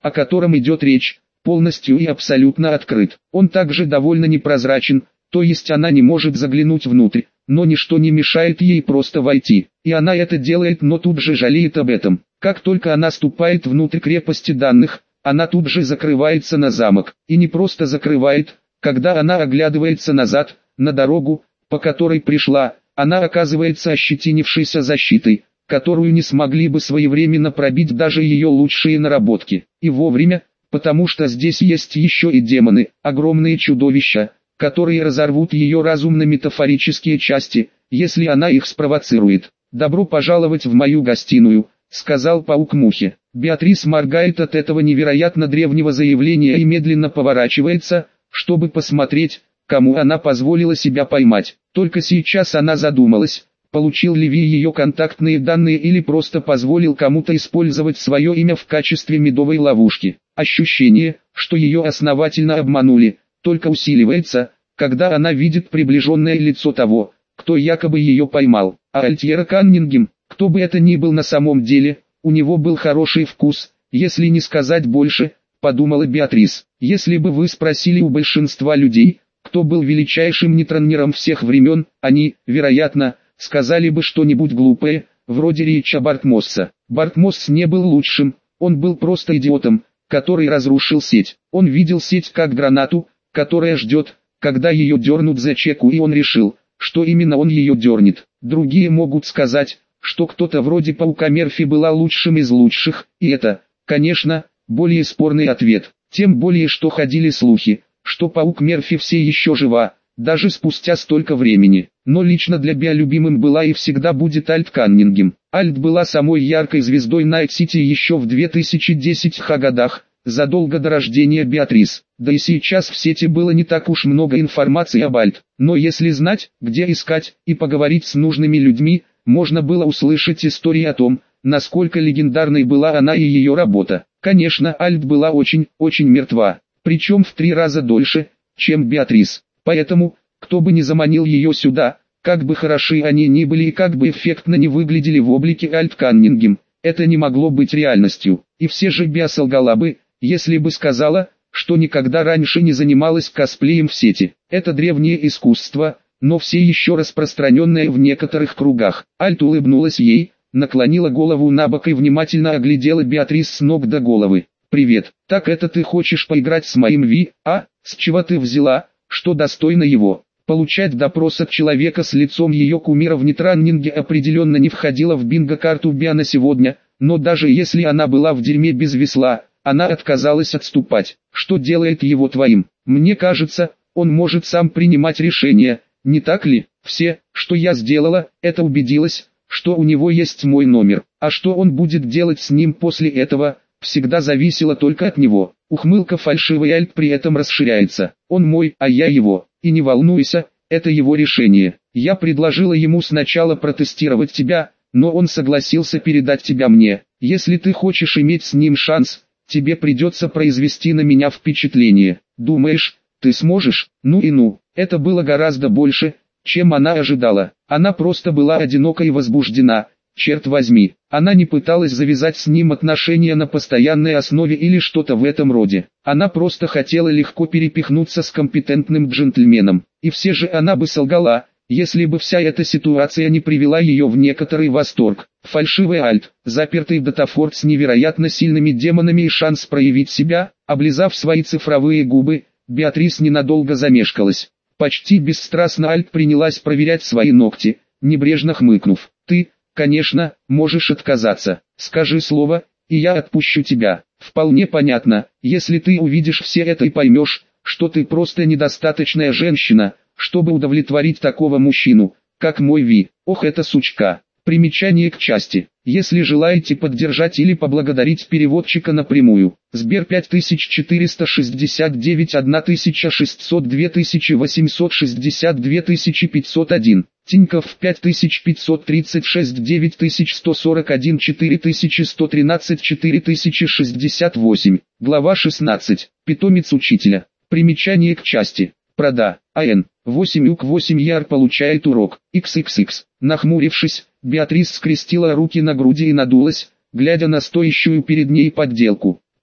о котором идет речь, полностью и абсолютно открыт. Он также довольно непрозрачен, то есть она не может заглянуть внутрь, но ничто не мешает ей просто войти. И она это делает, но тут же жалеет об этом. Как только она ступает внутрь крепости данных, она тут же закрывается на замок. И не просто закрывает, когда она оглядывается назад, на дорогу, по которой пришла, она оказывается ощетинившейся защитой, которую не смогли бы своевременно пробить даже ее лучшие наработки. И вовремя, потому что здесь есть еще и демоны, огромные чудовища, которые разорвут ее разум на метафорические части, если она их спровоцирует. «Добро пожаловать в мою гостиную», — сказал паук Мухе. Беатрис моргает от этого невероятно древнего заявления и медленно поворачивается, чтобы посмотреть, кому она позволила себя поймать. Только сейчас она задумалась, получил ли Ви ее контактные данные или просто позволил кому-то использовать свое имя в качестве медовой ловушки. Ощущение, что ее основательно обманули, только усиливается, когда она видит приближенное лицо того, кто якобы ее поймал. А Альтьера Каннингем, кто бы это ни был на самом деле, у него был хороший вкус, если не сказать больше, подумала Беатрис. Если бы вы спросили у большинства людей, кто был величайшим нетронером всех времен, они, вероятно, сказали бы что-нибудь глупое, вроде Рича Бартмосса. Бартмосс не был лучшим, он был просто идиотом, который разрушил сеть. Он видел сеть как гранату, которая ждет, когда ее дернут за чеку, и он решил, что именно он ее дернет. Другие могут сказать, что кто-то вроде паука Мерфи была лучшим из лучших, и это, конечно, более спорный ответ. Тем более, что ходили слухи, что паук Мерфи все еще жива, даже спустя столько времени. Но лично для Беа любимым была и всегда будет Альт Каннингем. Альт была самой яркой звездой Найт-Сити еще в две тысячи десятых годах, задолго до рождения Беатрис. Да и сейчас в сети было не так уж много информации об Альт. Но если знать, где искать и поговорить с нужными людьми, можно было услышать истории о том, насколько легендарной была она и ее работа. Конечно, Альт была очень, очень мертва, причем в три раза дольше, чем Беатрис. Поэтому, кто бы ни заманил ее сюда, как бы хороши они ни были и как бы эффектно не выглядели в облике Альт Каннингем, это не могло быть реальностью. И все же Беа солгала бы, если бы сказала, что никогда раньше не занималась косплеем в сети. Это древнее искусство, но все еще распространенное в некоторых кругах. Альт улыбнулась ей, наклонила голову на бок и внимательно оглядела Беатрис с ног до головы. «Привет, так это ты хочешь поиграть с моим Ви, а? С чего ты взяла, что достойно его?» Получать допрос от человека с лицом ее кумира в нетраннинге определенно не входило в бинго-карту Беа на сегодня, но даже если она была в дерьме без весла, она отказалась отступать. «Что делает его твоим? Мне кажется, он может сам принимать решения, не так ли? Все, что я сделала, это убедилась, что у него есть мой номер. А что он будет делать с ним после этого, всегда зависело только от него». Ухмылка фальшивый Альт при этом расширяется. «Он мой, а я его. И не волнуйся, это его решение. Я предложила ему сначала протестировать тебя, но он согласился передать тебя мне. Если ты хочешь иметь с ним шанс, тебе придется произвести на меня впечатление. Думаешь, ты сможешь?» Ну и ну, это было гораздо больше, чем она ожидала. Она просто была одинока и возбуждена. Черт возьми, она не пыталась завязать с ним отношения на постоянной основе или что-то в этом роде. Она просто хотела легко перепихнуться с компетентным джентльменом. И все же она бы солгала, если бы вся эта ситуация не привела ее в некоторый восторг. Фальшивый Альт, запертый Датафорд с невероятно сильными демонами и шанс проявить себя, облизав свои цифровые губы, Беатрис ненадолго замешкалась. Почти бесстрастно Альт принялась проверять свои ногти, небрежно хмыкнув. «Ты, конечно, можешь отказаться. Скажи слово, и я отпущу тебя. Вполне понятно, если ты увидишь все это и поймешь, что ты просто недостаточная женщина, чтобы удовлетворить такого мужчину, как мой Ви. Ох, эта сучка». Примечание к части. Если желаете поддержать или поблагодарить переводчика напрямую. Сбер пять тысяч четыреста шестьдесят девять тысяча шестьсот два восемьсот шестьдесят два пятьсот один. Тинькофф пять тысяч пятьсот тридцать шесть девять сто сорок один четыре сто тринадцать четыре шестьдесят восемь. Глава шестнадцать. Питомец учителя. Примечание к части. Прода. АН. восемь УК восемь Яр получает урок. икс икс икс. Нахмурившись, Беатрис скрестила руки на груди и надулась, глядя на стоящую перед ней подделку.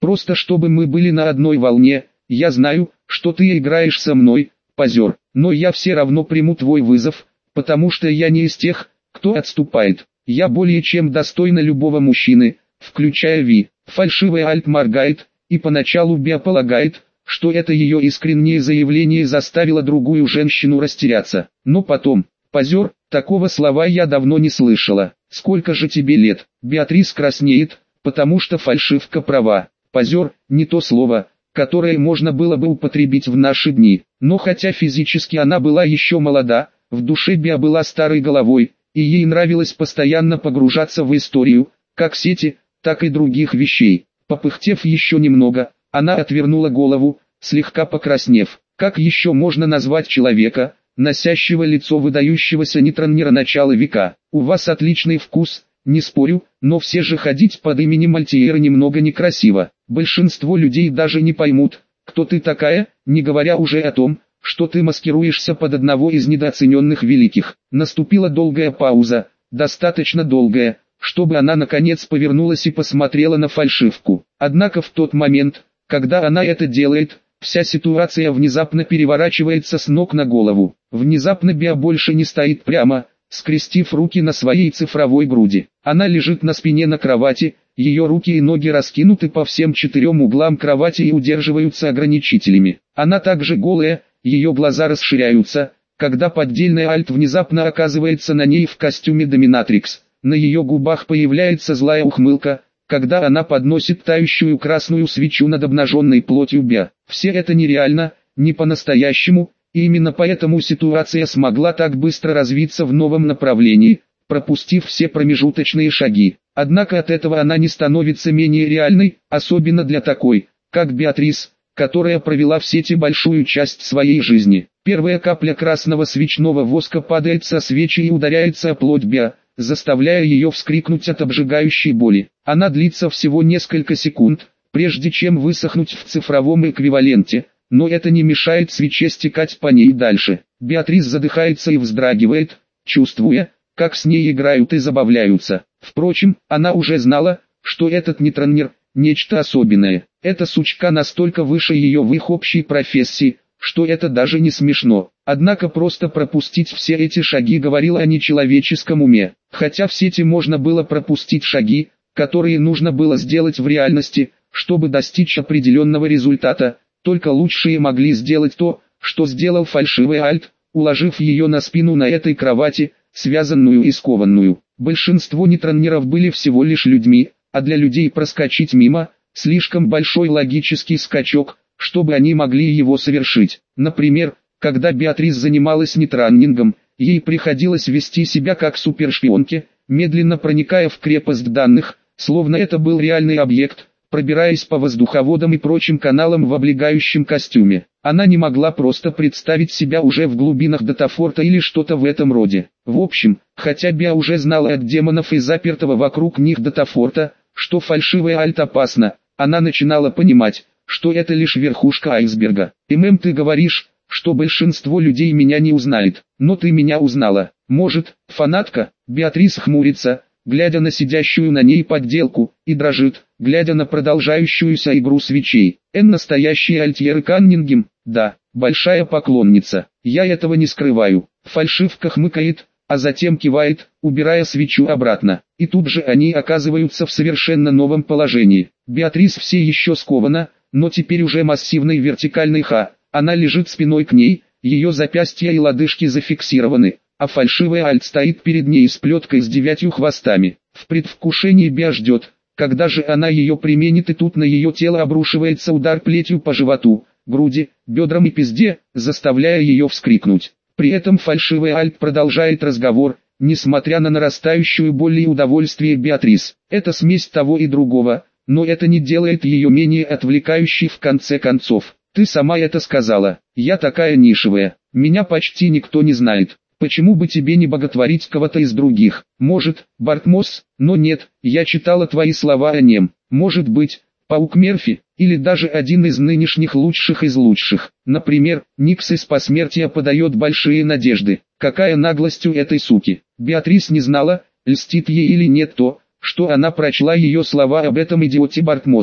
Просто чтобы мы были на одной волне. Я знаю, что ты играешь со мной, позер, но я все равно приму твой вызов, потому что я не из тех, кто отступает. Я более чем достойна любого мужчины, включая Ви. Фальшивая Альт моргает, и поначалу Беа полагает, что это ее искреннее заявление заставило другую женщину растеряться. Но потом, позер, такого слова я давно не слышала. Сколько же тебе лет? Беатрис краснеет, потому что фальшивка права. Позер, не то слово, которое можно было бы употребить в наши дни. Но хотя физически она была еще молода, в душе Беа была старой головой, и ей нравилось постоянно погружаться в историю, как сети, так и других вещей. Попыхтев еще немного, она отвернула голову, слегка покраснев. Как еще можно назвать человека, носящего лицо выдающегося нетроннера начала века? У вас отличный вкус, не спорю, но все же ходить под именем Мальтиера немного некрасиво. Большинство людей даже не поймут, кто ты такая, не говоря уже о том, что ты маскируешься под одного из недооцененных великих. Наступила долгая пауза, достаточно долгая, чтобы она наконец повернулась и посмотрела на фальшивку. Однако в тот момент, когда она это делает, вся ситуация внезапно переворачивается с ног на голову. Внезапно Беа больше не стоит прямо, скрестив руки на своей цифровой груди. Она лежит на спине на кровати, ее руки и ноги раскинуты по всем четырем углам кровати и удерживаются ограничителями. Она также голая, ее глаза расширяются, когда поддельная Альт внезапно оказывается на ней в костюме доминатрикс. На ее губах появляется злая ухмылка, когда она подносит тающую красную свечу над обнаженной плотью Беа. Все это нереально, не по-настоящему, и именно поэтому ситуация смогла так быстро развиться в новом направлении, пропустив все промежуточные шаги. Однако от этого она не становится менее реальной, особенно для такой, как Беатрис, которая провела в сети большую часть своей жизни. Первая капля красного свечного воска падает со свечи и ударяется о плоть Беа, заставляя ее вскрикнуть от обжигающей боли. Она длится всего несколько секунд, прежде чем высохнуть в цифровом эквиваленте, но это не мешает свече стекать по ней дальше. Беатрис задыхается и вздрагивает, чувствуя, как с ней играют и забавляются. Впрочем, она уже знала, что этот нетроннер – нечто особенное. Эта сучка настолько выше ее в их общей профессии, что это даже не смешно. Однако просто пропустить все эти шаги говорило о нечеловеческом уме. Хотя в сети можно было пропустить шаги, которые нужно было сделать в реальности, чтобы достичь определенного результата, только лучшие могли сделать то, что сделал фальшивый Альт, уложив ее на спину на этой кровати, связанную и скованную. Большинство нетроннеров были всего лишь людьми, а для людей проскочить мимо – слишком большой логический скачок, чтобы они могли его совершить. Например, когда Беатрис занималась нетроннингом, ей приходилось вести себя как супершпионке, медленно проникая в крепость данных, словно это был реальный объект, пробираясь по воздуховодам и прочим каналам в облегающем костюме. Она не могла просто представить себя уже в глубинах датафорта или что-то в этом роде. В общем, хотя Беа уже знала от демонов и запертого вокруг них датафорта, что фальшивая Альт опасна, она начинала понимать, что это лишь верхушка айсберга. «ММ, ты говоришь, что большинство людей меня не узнает, но ты меня узнала. Может, фанатка?» Беатрис хмурится, глядя на сидящую на ней подделку, и дрожит, глядя на продолжающуюся игру свечей. «Эн настоящий Альтьер Каннингем, да, большая поклонница, я этого не скрываю». Фальшивка хмыкает, а затем кивает, убирая свечу обратно. И тут же они оказываются в совершенно новом положении. Беатрис все еще скована, но теперь уже массивной вертикальной ха. Она лежит спиной к ней, ее запястья и лодыжки зафиксированы, а фальшивая Альт стоит перед ней с плеткой с девятью хвостами. В предвкушении Беа ждет, когда же она ее применит, и тут на ее тело обрушивается удар плетью по животу, груди, бедрам и пизде, заставляя ее вскрикнуть. При этом фальшивая Альт продолжает разговор, несмотря на нарастающую боль и удовольствие Беатрис. Это смесь того и другого, но это не делает ее менее отвлекающей в конце концов. «Ты сама это сказала, я такая нишевая, меня почти никто не знает. Почему бы тебе не боготворить кого-то из других? Может, Бартмос, но нет, я читала твои слова о нем. Может быть, Паук Мерфи, или даже один из нынешних лучших из лучших. Например, Никс из Посмертия подает большие надежды. Какая наглость у этой суки!» Беатрис не знала, льстит ей или нет то, что она прочла ее слова об этом идиоте Бартмоссе.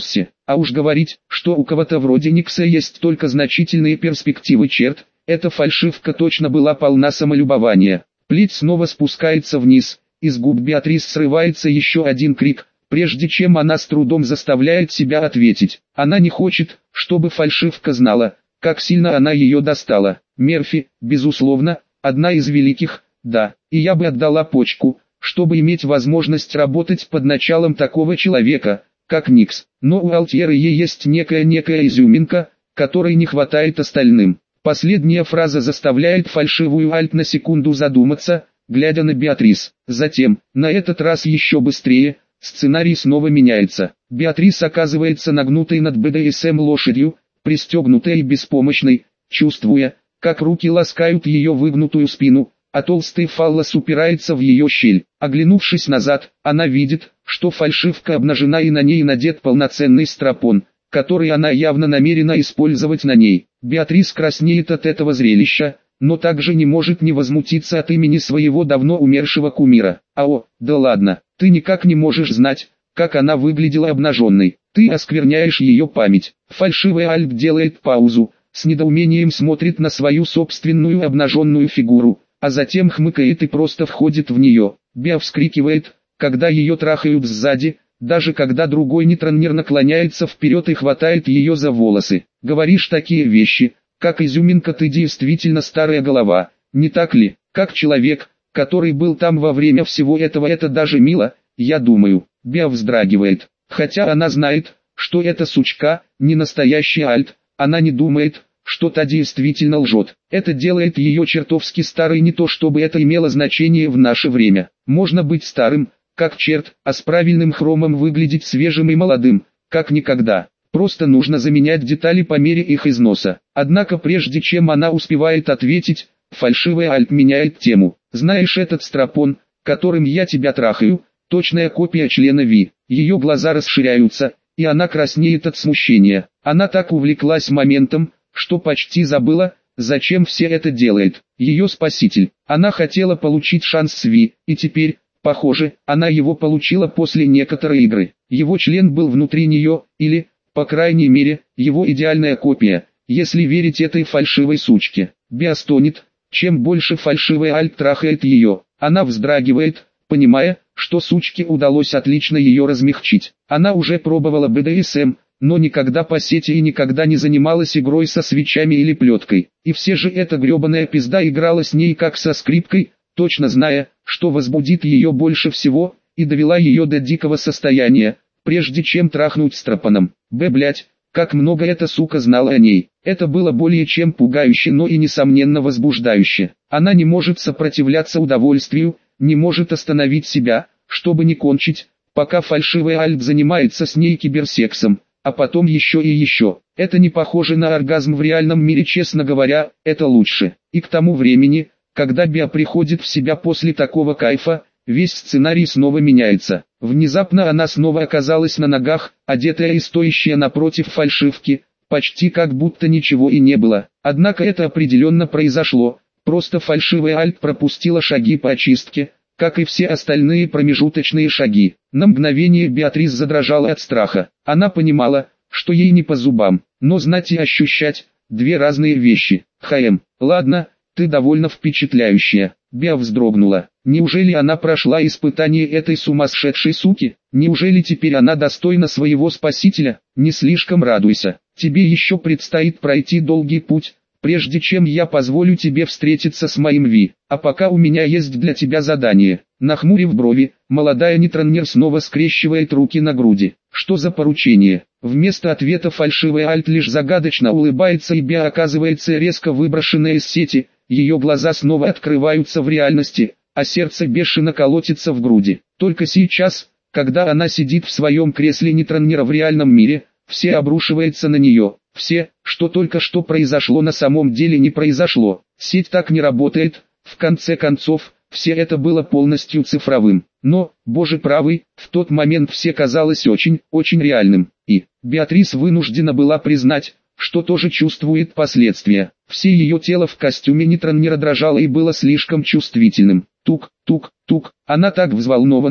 А уж говорить, что у кого-то вроде Никса есть только значительные перспективы черт, эта фальшивка точно была полна самолюбования. Плеть снова спускается вниз, из губ Беатрис срывается еще один крик, прежде чем она с трудом заставляет себя ответить. Она не хочет, чтобы фальшивка знала, как сильно она ее достала. Мерфи, безусловно, одна из великих, да, и я бы отдала почку, чтобы иметь возможность работать под началом такого человека, как Никс. Но у Альтьеры есть некая-некая изюминка, которой не хватает остальным. Последняя фраза заставляет фальшивую Альт на секунду задуматься, глядя на Беатрис. Затем, на этот раз еще быстрее, сценарий снова меняется. Беатрис оказывается нагнутой над бэ дэ эс эм лошадью, пристегнутой и беспомощной, чувствуя, как руки ласкают ее выгнутую спину, а толстый фаллос упирается в ее щель. Оглянувшись назад, она видит, что фальшивка обнажена и на ней надет полноценный стропон, который она явно намерена использовать на ней. Беатрис краснеет от этого зрелища, но также не может не возмутиться от имени своего давно умершего кумира. А о, да ладно, ты никак не можешь знать, как она выглядела обнаженной. Ты оскверняешь ее память. Фальшивая Альт делает паузу, с недоумением смотрит на свою собственную обнаженную фигуру, а затем хмыкает и просто входит в нее. Беа вскрикивает, когда ее трахают сзади, даже когда другой нетроннер наклоняется вперед и хватает ее за волосы. Говоришь такие вещи, как изюминка, ты действительно старая голова, не так ли? Как человек, который был там во время всего этого, это даже мило, я думаю. Беа вздрагивает, хотя она знает, что эта сучка не настоящая Альт, она не думает, что та действительно лжет. Это делает ее чертовски старой, не то чтобы это имело значение в наше время. Можно быть старым, как черт, а с правильным хромом выглядеть свежим и молодым, как никогда. Просто нужно заменять детали по мере их износа. Однако прежде чем она успевает ответить, фальшивая Альт меняет тему. Знаешь этот стропон, которым я тебя трахаю, точная копия члена Ви. Ее глаза расширяются, и она краснеет от смущения. Она так увлеклась моментом, что почти забыла, зачем все это делает. Ее спаситель. Она хотела получить шанс с Ви, и теперь, похоже, она его получила после некоторой игры. Его член был внутри нее, или, по крайней мере, его идеальная копия, если верить этой фальшивой сучке. Беа стонет, чем больше фальшивая Альт трахает ее. Она вздрагивает, понимая, что сучке удалось отлично ее размягчить. Она уже пробовала бэ дэ эс эм, но никогда по сети и никогда не занималась игрой со свечами или плеткой. И все же эта гребаная пизда играла с ней как со скрипкой, точно зная, что возбудит ее больше всего, и довела ее до дикого состояния, прежде чем трахнуть стропоном. Б, блять, как много эта сука знала о ней. Это было более чем пугающе, но и несомненно возбуждающе. Она не может сопротивляться удовольствию, не может остановить себя, чтобы не кончить, пока фальшивая Альт занимается с ней киберсексом, а потом еще и еще. Это не похоже на оргазм в реальном мире, честно говоря, это лучше. И к тому времени, когда Беа приходит в себя после такого кайфа, весь сценарий снова меняется. Внезапно она снова оказалась на ногах, одетая и стоящая напротив фальшивки, почти как будто ничего и не было. Однако это определенно произошло, просто фальшивая Альт пропустила шаги по очистке, как и все остальные промежуточные шаги. На мгновение Беатрис задрожала от страха. Она понимала, что ей не по зубам, но знать и ощущать – две разные вещи. Хм, ладно, ты довольно впечатляющая. Беа вздрогнула. Неужели она прошла испытание этой сумасшедшей суки? Неужели теперь она достойна своего спасителя? Не слишком радуйся. Тебе еще предстоит пройти долгий путь, прежде чем я позволю тебе встретиться с моим Ви. А пока у меня есть для тебя задание. Нахмурив брови, молодая нетроннер снова скрещивает руки на груди. Что за поручение? Вместо ответа фальшивая Альт лишь загадочно улыбается, и Беа оказывается резко выброшенная из сети. Ее глаза снова открываются в реальности, а сердце бешено колотится в груди. Только сейчас, когда она сидит в своем кресле нетроннера в реальном мире, все обрушивается на нее. Все, что только что произошло, на самом деле не произошло. Сеть так не работает, в конце концов, все это было полностью цифровым. Но, боже правый, в тот момент все казалось очень, очень реальным. И Беатрис вынуждена была признать, что тоже чувствует последствия. Все ее тело в костюме нетроннера дрожало и было слишком чувствительным. Тук, тук, тук. Она так взволнована,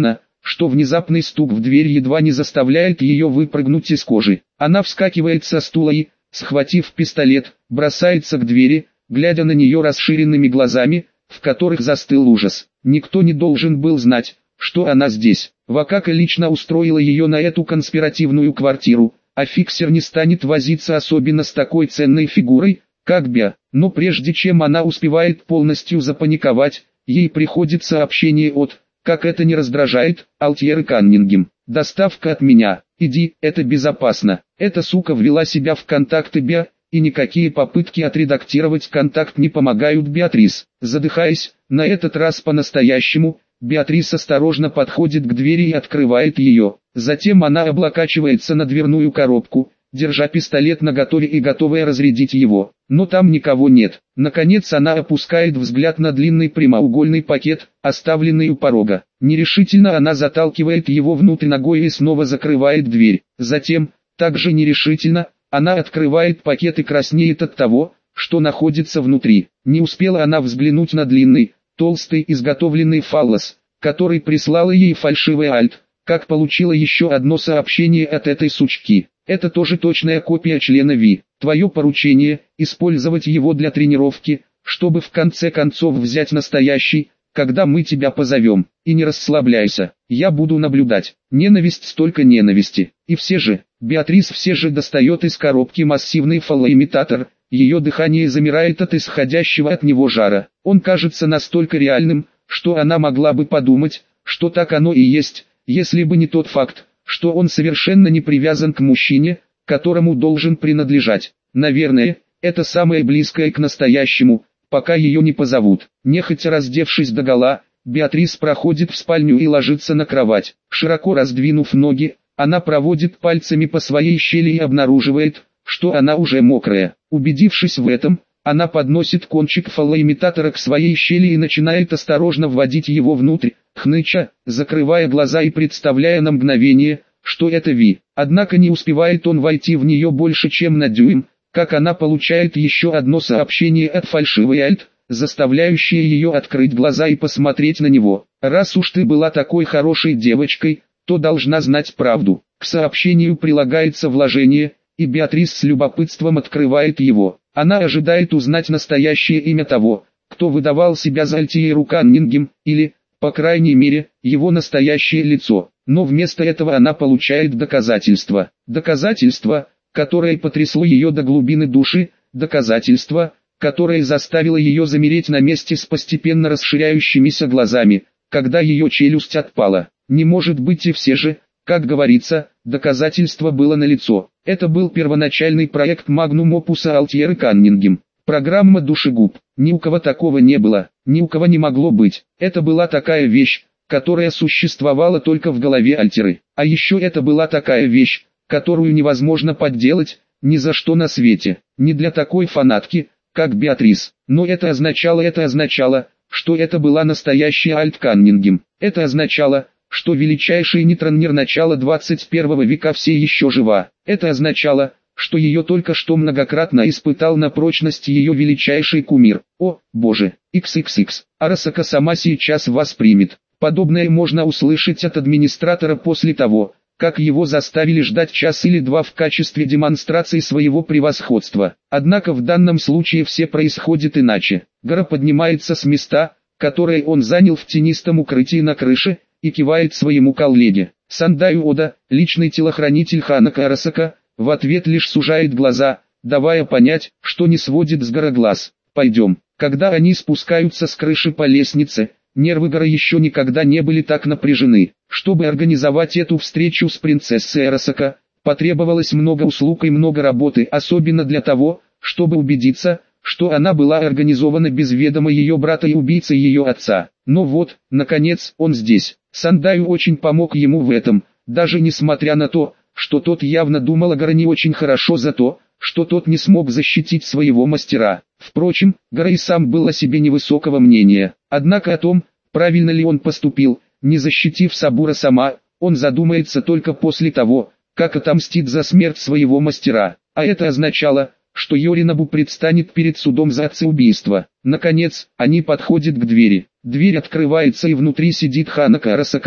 что внезапный стук в дверь едва не заставляет ее выпрыгнуть из кожи. Она вскакивает со стула и, схватив пистолет, бросается к двери, глядя на нее расширенными глазами, в которых застыл ужас. Никто не должен был знать, что она здесь. Вакака лично устроила ее на эту конспиративную квартиру, а фиксер не станет возиться особенно с такой ценной фигурой, как Бя. Но прежде чем она успевает полностью запаниковать, ей приходит сообщение от, как это не раздражает, Алтьеры Каннингем. «Доставка от меня. Иди, это безопасно». Эта сука ввела себя в контакты Бя, и никакие попытки отредактировать контакт не помогают Беатрис. Задыхаясь, на этот раз по-настоящему, Беатрис осторожно подходит к двери и открывает ее. Затем она облокачивается на дверную коробку, держа пистолет наготове и готовая разрядить его. Но там никого нет. Наконец она опускает взгляд на длинный прямоугольный пакет, оставленный у порога. Нерешительно она заталкивает его внутрь ногой и снова закрывает дверь. Затем, также нерешительно, она открывает пакет и краснеет от того, что находится внутри. Не успела она взглянуть на длинный, толстый изготовленный фаллос, который прислала ей фальшивый Альт, как получила еще одно сообщение от этой сучки. Это тоже точная копия члена Ви. Твое поручение – использовать его для тренировки, чтобы в конце концов взять настоящий, когда мы тебя позовем. И не расслабляйся, я буду наблюдать. Ненависть, столько ненависти. И все же, Беатрис все же достает из коробки массивный фалоимитатор. Ее дыхание замирает от исходящего от него жара. Он кажется настолько реальным, что она могла бы подумать, что так оно и есть, если бы не тот факт, что он совершенно не привязан к мужчине, которому должен принадлежать. Наверное, это самое близкое к настоящему, пока ее не позовут. Нехотя раздевшись догола, Беатрис проходит в спальню и ложится на кровать. Широко раздвинув ноги, она проводит пальцами по своей щели и обнаруживает, что она уже мокрая. Убедившись в этом, она подносит кончик фалоимитатора к своей щели и начинает осторожно вводить его внутрь, хныча, закрывая глаза и представляя на мгновение, что это Ви. Однако не успевает он войти в нее больше чем на дюйм, как она получает еще одно сообщение от фальшивой Альт, заставляющее ее открыть глаза и посмотреть на него. «Раз уж ты была такой хорошей девочкой, то должна знать правду». К сообщению прилагается вложение, и Беатрис с любопытством открывает его. Она ожидает узнать настоящее имя того, кто выдавал себя за Альтьеру Каннингем, или, по крайней мере, его настоящее лицо. Но вместо этого она получает доказательство. Доказательство, которое потрясло ее до глубины души, доказательство, которое заставило ее замереть на месте с постепенно расширяющимися глазами, когда ее челюсть отпала. Не может быть, и все же, как говорится, доказательство было налицо. Это был первоначальный проект Magnum Opus Алтьеры Каннингем. Программа душегуб. Ни у кого такого не было, ни у кого не могло быть. Это была такая вещь, которая существовала только в голове Альтеры. А еще это была такая вещь, которую невозможно подделать, ни за что на свете. Не для такой фанатки, как Беатрис. Но это означало, это означало, что это была настоящая Альт Каннингем. Это означало, что величайший нейтронер начала двадцать первого века все еще жива. Это означало, что ее только что многократно испытал на прочность ее величайший кумир. О, боже, икс икс икс, Арасака сама сейчас вас примет. Подобное можно услышать от администратора после того, как его заставили ждать час или два в качестве демонстрации своего превосходства. Однако в данном случае все происходит иначе. Гара поднимается с места, которое он занял в тенистом укрытии на крыше, и кивает своему коллеге. Сандаю Ода, личный телохранитель Ханака Арасака, в ответ лишь сужает глаза, давая понять, что не сводит с Гара глаз. «Пойдем». Когда они спускаются с крыши по лестнице, нервы Гара еще никогда не были так напряжены. Чтобы организовать эту встречу с принцессой Арасака, потребовалось много услуг и много работы, особенно для того, чтобы убедиться, что она была организована без ведома ее брата и убийцы ее отца. Но вот, наконец, он здесь. Сандаю очень помог ему в этом, даже несмотря на то, что тот явно думал о Гара не очень хорошо за то, что тот не смог защитить своего мастера. Впрочем, Гара и сам был о себе невысокого мнения. Однако о том, правильно ли он поступил, не защитив Сабура сама, он задумается только после того, как отомстит за смерть своего мастера. А это означало, что Йоринобу предстанет перед судом за отцеубийство. Наконец, они подходят к двери. Дверь открывается и внутри сидит Ханака Арасака,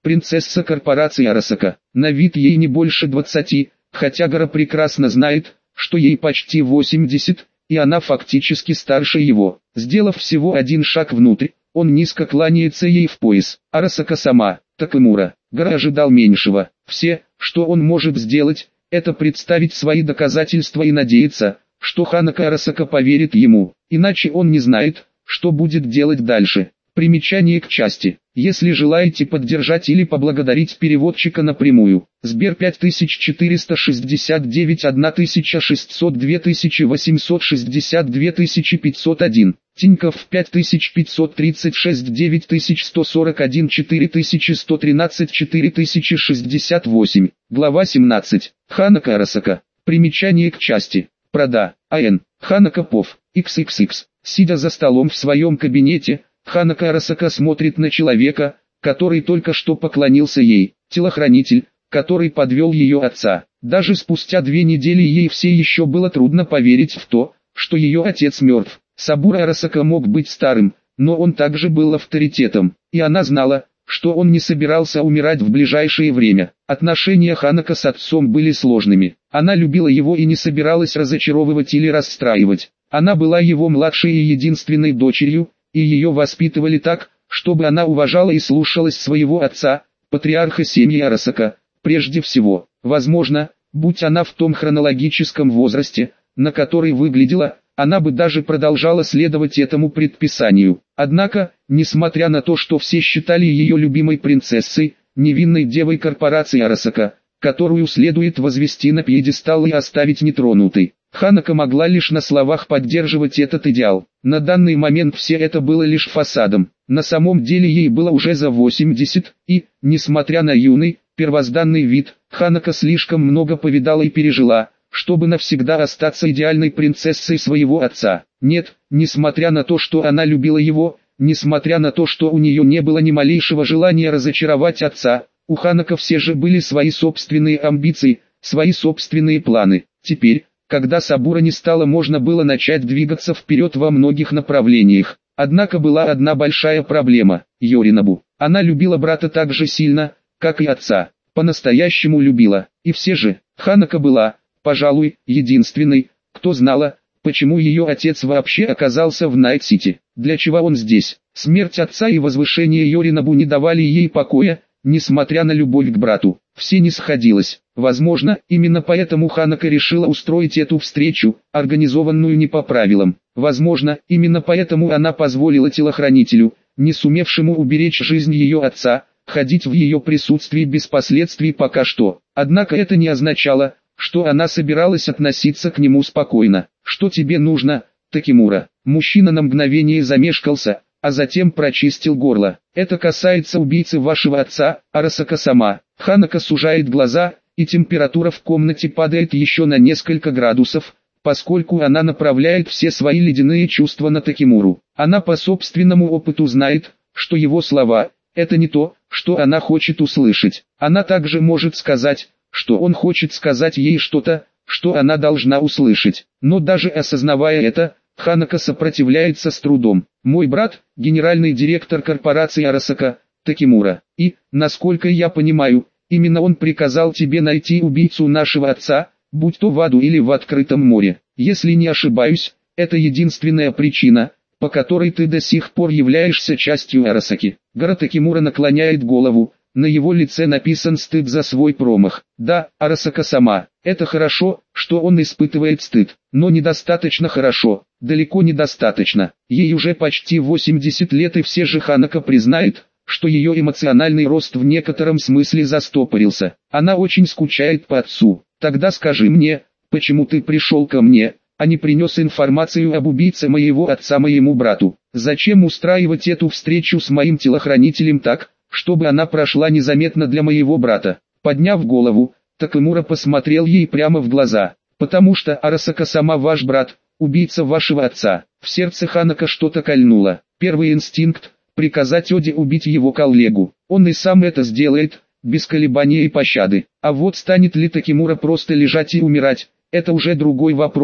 принцесса корпорации Арасака. На вид ей не больше двадцати, хотя Гора прекрасно знает, что ей почти восемьдесят, и она фактически старше его. Сделав всего один шаг внутрь, он низко кланяется ей в пояс. Арасака сама, Такэмура. Гора ожидал меньшего. Все, что он может сделать, это представить свои доказательства и надеяться, что Ханако Арасака поверит ему, иначе он не знает, что будет делать дальше. Примечание к части. Если желаете поддержать или поблагодарить переводчика напрямую, Сбер пять тысяч четыреста шестьдесят девять тысяча шестьсот два тысячи восемьсот шестьдесят два тысячи пятьсот один, Тинькофф пять тысяч пятьсот тридцать шесть девять тысяч сто сорок один четыре тысячи сто тринадцать четыре тысячи шестьдесят восемь, глава семнадцать. Ханако Арасака. Примечание к части. Прода. АН. Ханако Пов. икс икс икс. Сидя за столом в своем кабинете, Ханако Арасака смотрит на человека, который только что поклонился ей, телохранитель, который подвел ее отца. Даже спустя две недели ей все еще было трудно поверить в то, что ее отец мертв. Сабура Арасака мог быть старым, но он также был авторитетом, и она знала, что он не собирался умирать в ближайшее время. Отношения Ханако с отцом были сложными. Она любила его и не собиралась разочаровывать или расстраивать. Она была его младшей и единственной дочерью, и ее воспитывали так, чтобы она уважала и слушалась своего отца, патриарха семьи Арасака. Прежде всего, возможно, будь она в том хронологическом возрасте, на который выглядела, она бы даже продолжала следовать этому предписанию. Однако, несмотря на то, что все считали ее любимой принцессой, невинной девой корпорации Арасака, которую следует возвести на пьедестал и оставить нетронутой, Ханако могла лишь на словах поддерживать этот идеал. На данный момент все это было лишь фасадом. На самом деле ей было уже за восемьдесят, и, несмотря на юный, первозданный вид, Ханако слишком много повидала и пережила, чтобы навсегда остаться идеальной принцессой своего отца. Нет, несмотря на то, что она любила его, несмотря на то, что у нее не было ни малейшего желания разочаровать отца, у Ханако все же были свои собственные амбиции, свои собственные планы. Теперь, когда Сабура не стало, можно было начать двигаться вперед во многих направлениях. Однако была одна большая проблема – Йоринобу. Она любила брата так же сильно, как и отца. По-настоящему любила. И все же, Ханако была, пожалуй, единственной, кто знала, почему ее отец вообще оказался в Найт-Сити. Для чего он здесь? Смерть отца и возвышение Йоринобу не давали ей покоя, несмотря на любовь к брату. Все не сходилось. Возможно, именно поэтому Ханако решила устроить эту встречу, организованную не по правилам. Возможно, именно поэтому она позволила телохранителю, не сумевшему уберечь жизнь ее отца, ходить в ее присутствии без последствий пока что. Однако это не означало, что она собиралась относиться к нему спокойно. «Что тебе нужно, Такэмура?» Мужчина на мгновение замешкался, а затем прочистил горло. «Это касается убийцы вашего отца, Арасака сама». Ханако сужает глаза, и температура в комнате падает еще на несколько градусов, поскольку она направляет все свои ледяные чувства на Такэмуру. Она по собственному опыту знает, что его слова – это не то, что она хочет услышать. Она также может сказать, что он хочет сказать ей что-то, что она должна услышать. Но даже осознавая это, Ханако сопротивляется с трудом. «Мой брат – генеральный директор корпорации Арасака, Такэмура, и, насколько я понимаю, именно он приказал тебе найти убийцу нашего отца, будь то в аду или в открытом море. Если не ошибаюсь, это единственная причина, по которой ты до сих пор являешься частью Арасаки». Гора Такэмура наклоняет голову, на его лице написан стыд за свой промах. Да, Арасака сама, это хорошо, что он испытывает стыд, но недостаточно хорошо, далеко недостаточно. Ей уже почти восемьдесят лет, и все же Ханако признает, что ее эмоциональный рост в некотором смысле застопорился. Она очень скучает по отцу. «Тогда скажи мне, почему ты пришел ко мне, а не принес информацию об убийце моего отца моему брату? Зачем устраивать эту встречу с моим телохранителем так, чтобы она прошла незаметно для моего брата?» Подняв голову, Такэмура посмотрел ей прямо в глаза. «Потому что Арасака сама ваш брат, убийца вашего отца». В сердце Ханако что-то кольнуло. Первый инстинкт – приказать Оде убить его коллегу. Он и сам это сделает, без колебания и пощады. А вот станет ли Такэмура просто лежать и умирать, это уже другой вопрос,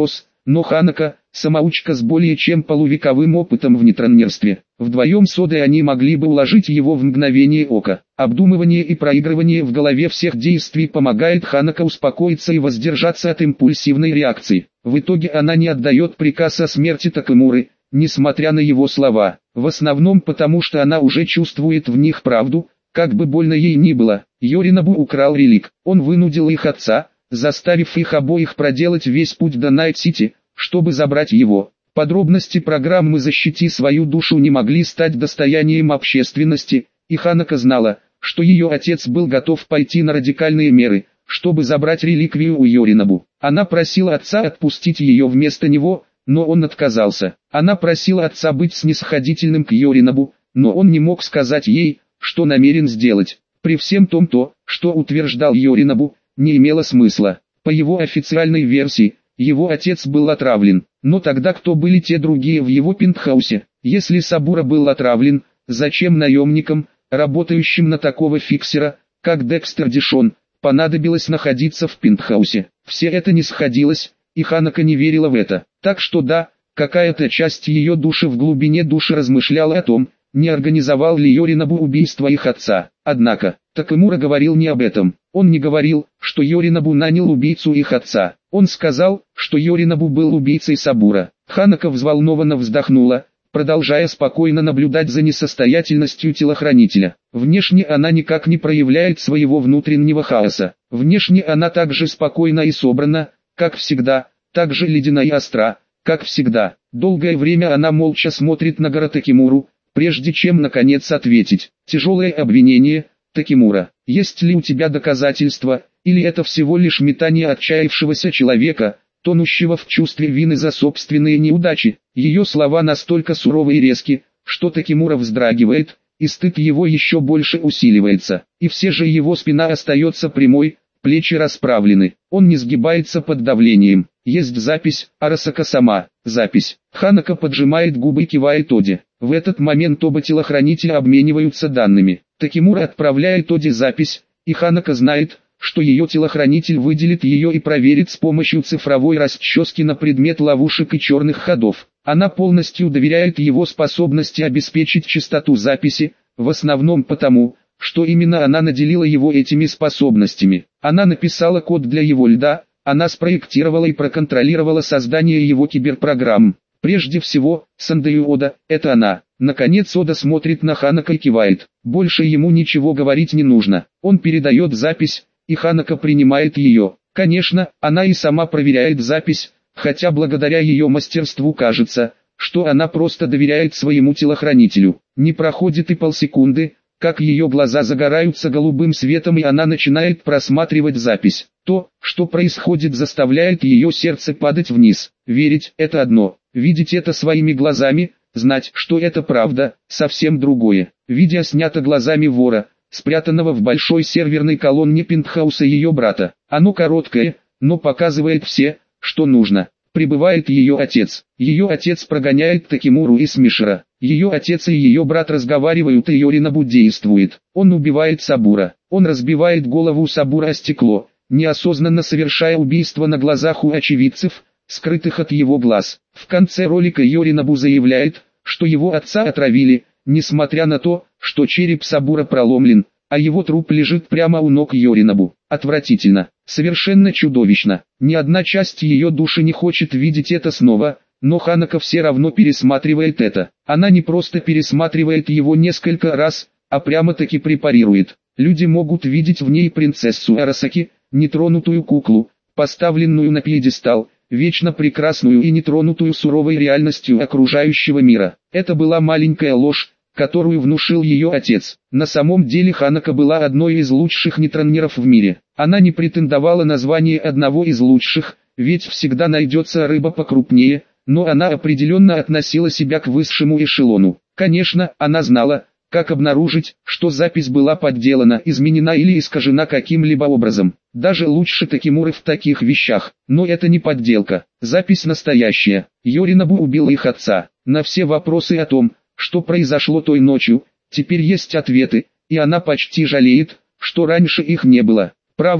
но Ханако – самоучка с более чем полувековым опытом в нетранерстве. Вдвоем с Одой они могли бы уложить его в мгновение ока. Обдумывание и проигрывание в голове всех действий помогает Ханако успокоиться и воздержаться от импульсивной реакции. В итоге она не отдает приказ о смерти Такэмуры, несмотря на его слова, в основном потому, что она уже чувствует в них правду, как бы больно ей ни было. Йоринобу украл релик, он вынудил их отца, заставив их обоих проделать весь путь до Найт-Сити, чтобы забрать его. Подробности программы «Защити свою душу» не могли стать достоянием общественности, и Ханако знала, что ее отец был готов пойти на радикальные меры, чтобы забрать реликвию у Йоринобу. Она просила отца отпустить ее вместо него, но он отказался. Она просила отца быть снисходительным к Йоринобу, но он не мог сказать ей, что намерен сделать. При всем том то, что утверждал Йоринобу, не имело смысла. По его официальной версии, его отец был отравлен. Но тогда кто были те другие в его пентхаусе? Если Сабура был отравлен, зачем наемникам, работающим на такого фиксера, как Декстер Дишон, понадобилось находиться в пентхаусе? Все это не сходилось, и Ханако не верила в это. Так что да, какая-то часть ее души в глубине души размышляла о том, не организовал ли Йоринобу убийство их отца. Однако, Такэмура говорил не об этом. Он не говорил, что Йоринобу нанял убийцу их отца. Он сказал, что Йоринобу был убийцей Сабура. Ханако взволнованно вздохнула, продолжая спокойно наблюдать за несостоятельностью телохранителя. Внешне она никак не проявляет своего внутреннего хаоса. Внешне она так же спокойна и собрана, как всегда, так же ледяна и остра, как всегда. Долгое время она молча смотрит на Гора Такэмуру, прежде чем наконец ответить. Тяжелое обвинение, Такэмура. Есть ли у тебя доказательства, или это всего лишь метание отчаявшегося человека, тонущего в чувстве вины за собственные неудачи? Ее слова настолько суровы и резки, что Такэмура вздрагивает, и стыд его еще больше усиливается. И все же его спина остается прямой, плечи расправлены. Он не сгибается под давлением. Есть запись, Арасака сама, запись. Ханако поджимает губы и кивает Оде. В этот момент оба телохранителя обмениваются данными. Такэмура отправляет Оде запись, и Ханако знает, что ее телохранитель выделит ее и проверит с помощью цифровой расчески на предмет ловушек и черных ходов. Она полностью доверяет его способности обеспечить чистоту записи, в основном потому, что именно она наделила его этими способностями. Она написала код для его льда, она спроектировала и проконтролировала создание его киберпрограмм. Прежде всего, Сандею Ода, это она. Наконец Ода смотрит на Ханако и кивает. Больше ему ничего говорить не нужно. Он передает запись, и Ханако принимает ее. Конечно, она и сама проверяет запись, хотя благодаря ее мастерству кажется, что она просто доверяет своему телохранителю. Не проходит и полсекунды, как ее глаза загораются голубым светом, и она начинает просматривать запись. То, что происходит, заставляет ее сердце падать вниз. Верить – это одно, видеть это своими глазами, знать, что это правда, совсем другое. Видео снято глазами вора, спрятанного в большой серверной колонне пентхауса ее брата. Оно короткое, но показывает все, что нужно. Прибывает ее отец. Ее отец прогоняет Такэмуру и Смишера. Ее отец и ее брат разговаривают, и Йоринобу действует. Он убивает Сабура. Он разбивает голову Сабура о стекло, неосознанно совершая убийство на глазах у очевидцев, скрытых от его глаз. В конце ролика Йоринобу заявляет, что его отца отравили, несмотря на то, что череп Сабура проломлен, а его труп лежит прямо у ног Йоринобу. Отвратительно, совершенно чудовищно. Ни одна часть ее души не хочет видеть это снова, но Ханако все равно пересматривает это. Она не просто пересматривает его несколько раз, а прямо-таки препарирует. Люди могут видеть в ней принцессу Арасаки, нетронутую куклу, поставленную на пьедестал, вечно прекрасную и нетронутую суровой реальностью окружающего мира. Это была маленькая ложь, которую внушил ее отец. На самом деле Ханако была одной из лучших нетранеров в мире. Она не претендовала на звание одного из лучших, ведь всегда найдется рыба покрупнее, но она определенно относила себя к высшему эшелону. Конечно, она знала, как обнаружить, что запись была подделана, изменена или искажена каким-либо образом. Даже лучше Такэмуры в таких вещах. Но это не подделка. Запись настоящая. Йоринобу убил их отца. На все вопросы о том, что произошло той ночью, теперь есть ответы, и она почти жалеет, что раньше их не было. Правда,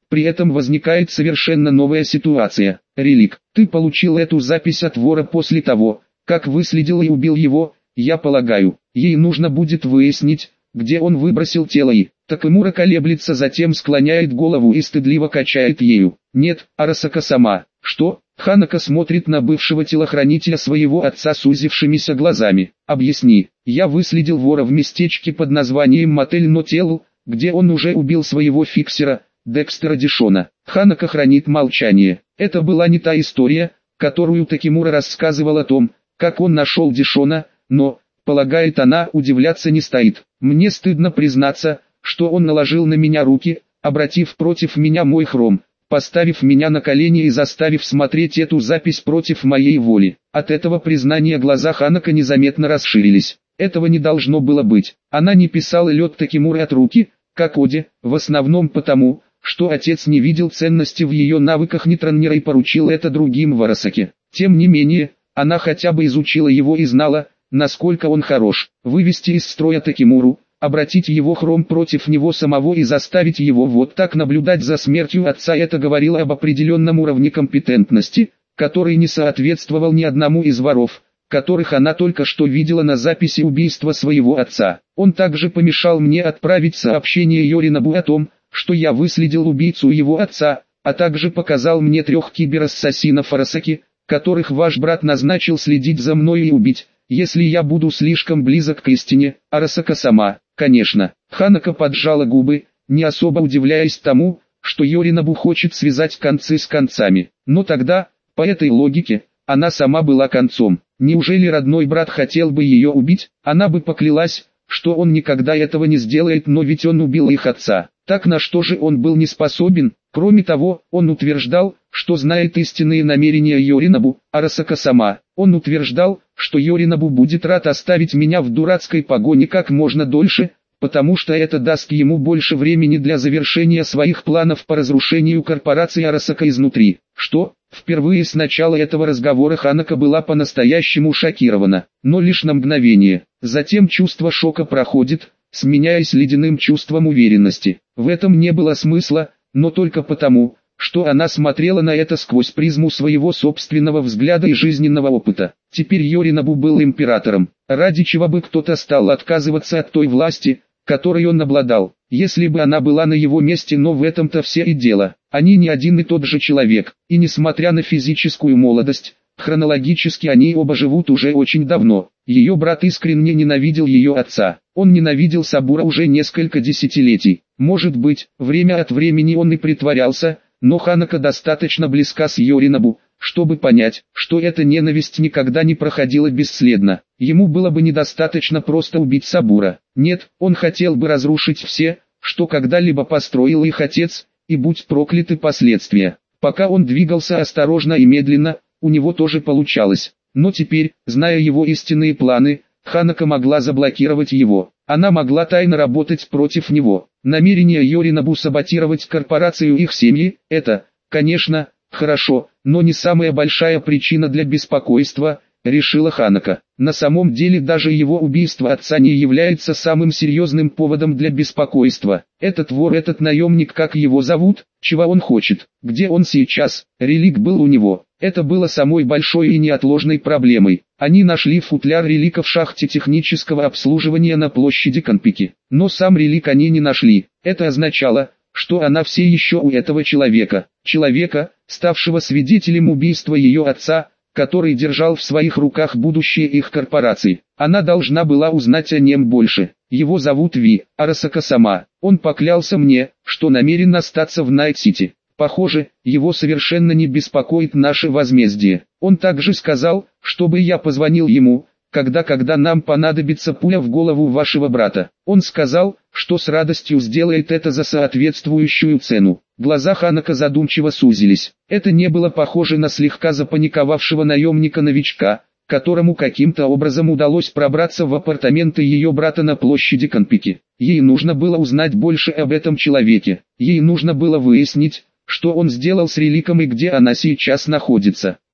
При этом возникает совершенно новая ситуация. Релик, ты получил эту запись от вора после того, как выследил и убил его, я полагаю. Ей нужно будет выяснить, где он выбросил тело и... Такэмура колеблется, затем склоняет голову и стыдливо качает ею. Нет, Арасака сама. Что? Ханако смотрит на бывшего телохранителя своего отца сузившимися глазами. Объясни, я выследил вора в местечке под названием Мотель Нотел, где он уже убил своего фиксера, Декстера Дишона. Ханако хранит молчание. Это была не та история, которую Такэмура рассказывал о том, как он нашел Дишона, но, полагает она, удивляться не стоит. Мне стыдно признаться, что он наложил на меня руки, обратив против меня мой хром, поставив меня на колени и заставив смотреть эту запись против моей воли. От этого признания глаза Ханако незаметно расширились. Этого не должно было быть. Она не писала лед Такэмуры от руки, как Оди, в основном потому, что отец не видел ценности в ее навыках нетроннера и поручил это другим в Арасаке. Тем не менее, она хотя бы изучила его и знала, насколько он хорош. Вывести из строя Такэмуру, обратить его хром против него самого и заставить его вот так наблюдать за смертью отца, это говорило об определенном уровне компетентности, который не соответствовал ни одному из воров, которых она только что видела на записи убийства своего отца. Он также помешал мне отправить сообщение Йоринобу о том, что я выследил убийцу его отца, а также показал мне трех киберассасинов Арасаки, которых ваш брат назначил следить за мной и убить, если я буду слишком близок к истине. Арасака сама, конечно. Ханако поджала губы, не особо удивляясь тому, что Йоринобу хочет связать концы с концами. Но тогда, по этой логике, она сама была концом. Неужели родной брат хотел бы ее убить? Она бы поклялась, что он никогда этого не сделает, но ведь он убил их отца. Так на что же он был не способен? Кроме того, он утверждал, что знает истинные намерения Йоринобу, Арасака сама. Он утверждал, что Йоринобу будет рад оставить меня в дурацкой погоне как можно дольше, потому что это даст ему больше времени для завершения своих планов по разрушению корпорации Арасака изнутри. Что? Впервые с начала этого разговора Ханако была по-настоящему шокирована, но лишь на мгновение. Затем чувство шока проходит, сменяясь ледяным чувством уверенности. В этом не было смысла, но только потому, что она смотрела на это сквозь призму своего собственного взгляда и жизненного опыта. Теперь Йоринобу был императором, ради чего бы кто-то стал отказываться от той власти, которой он обладал, если бы она была на его месте, но в этом-то все и дело. Они не один и тот же человек, и несмотря на физическую молодость, хронологически они оба живут уже очень давно. Ее брат искренне ненавидел ее отца, он ненавидел Сабура уже несколько десятилетий. Может быть, время от времени он и притворялся, но Ханако достаточно близка с Йоринобу, чтобы понять, что эта ненависть никогда не проходила бесследно. Ему было бы недостаточно просто убить Сабура. Нет, он хотел бы разрушить все, что когда-либо построил их отец, и будь прокляты последствия. Пока он двигался осторожно и медленно, у него тоже получалось. Но теперь, зная его истинные планы, Ханако могла заблокировать его. Она могла тайно работать против него. Намерение Йоринобу саботировать корпорацию их семьи – это, конечно, хорошо, но не самая большая причина для беспокойства, решила Ханако. На самом деле даже его убийство отца не является самым серьезным поводом для беспокойства. Этот вор, этот наемник, как его зовут, чего он хочет, где он сейчас, релик был у него. Это было самой большой и неотложной проблемой. Они нашли футляр релика в шахте технического обслуживания на площади Канпики. Но сам релик они не нашли. Это означало, что она все еще у этого человека. Человека, ставшего свидетелем убийства ее отца, который держал в своих руках будущее их корпорации. Она должна была узнать о нем больше. Его зовут Ви, Арасака сама. Он поклялся мне, что намерен остаться в Найт-Сити. Похоже, его совершенно не беспокоит наше возмездие. Он также сказал, чтобы я позвонил ему, когда когда нам понадобится пуля в голову вашего брата. Он сказал, что с радостью сделает это за соответствующую цену. Глаза Ханако задумчиво сузились. Это не было похоже на слегка запаниковавшего наемника-новичка, которому каким-то образом удалось пробраться в апартаменты ее брата на площади Канпики. Ей нужно было узнать больше об этом человеке. Ей нужно было выяснить, что он сделал с реликом и где она сейчас находится.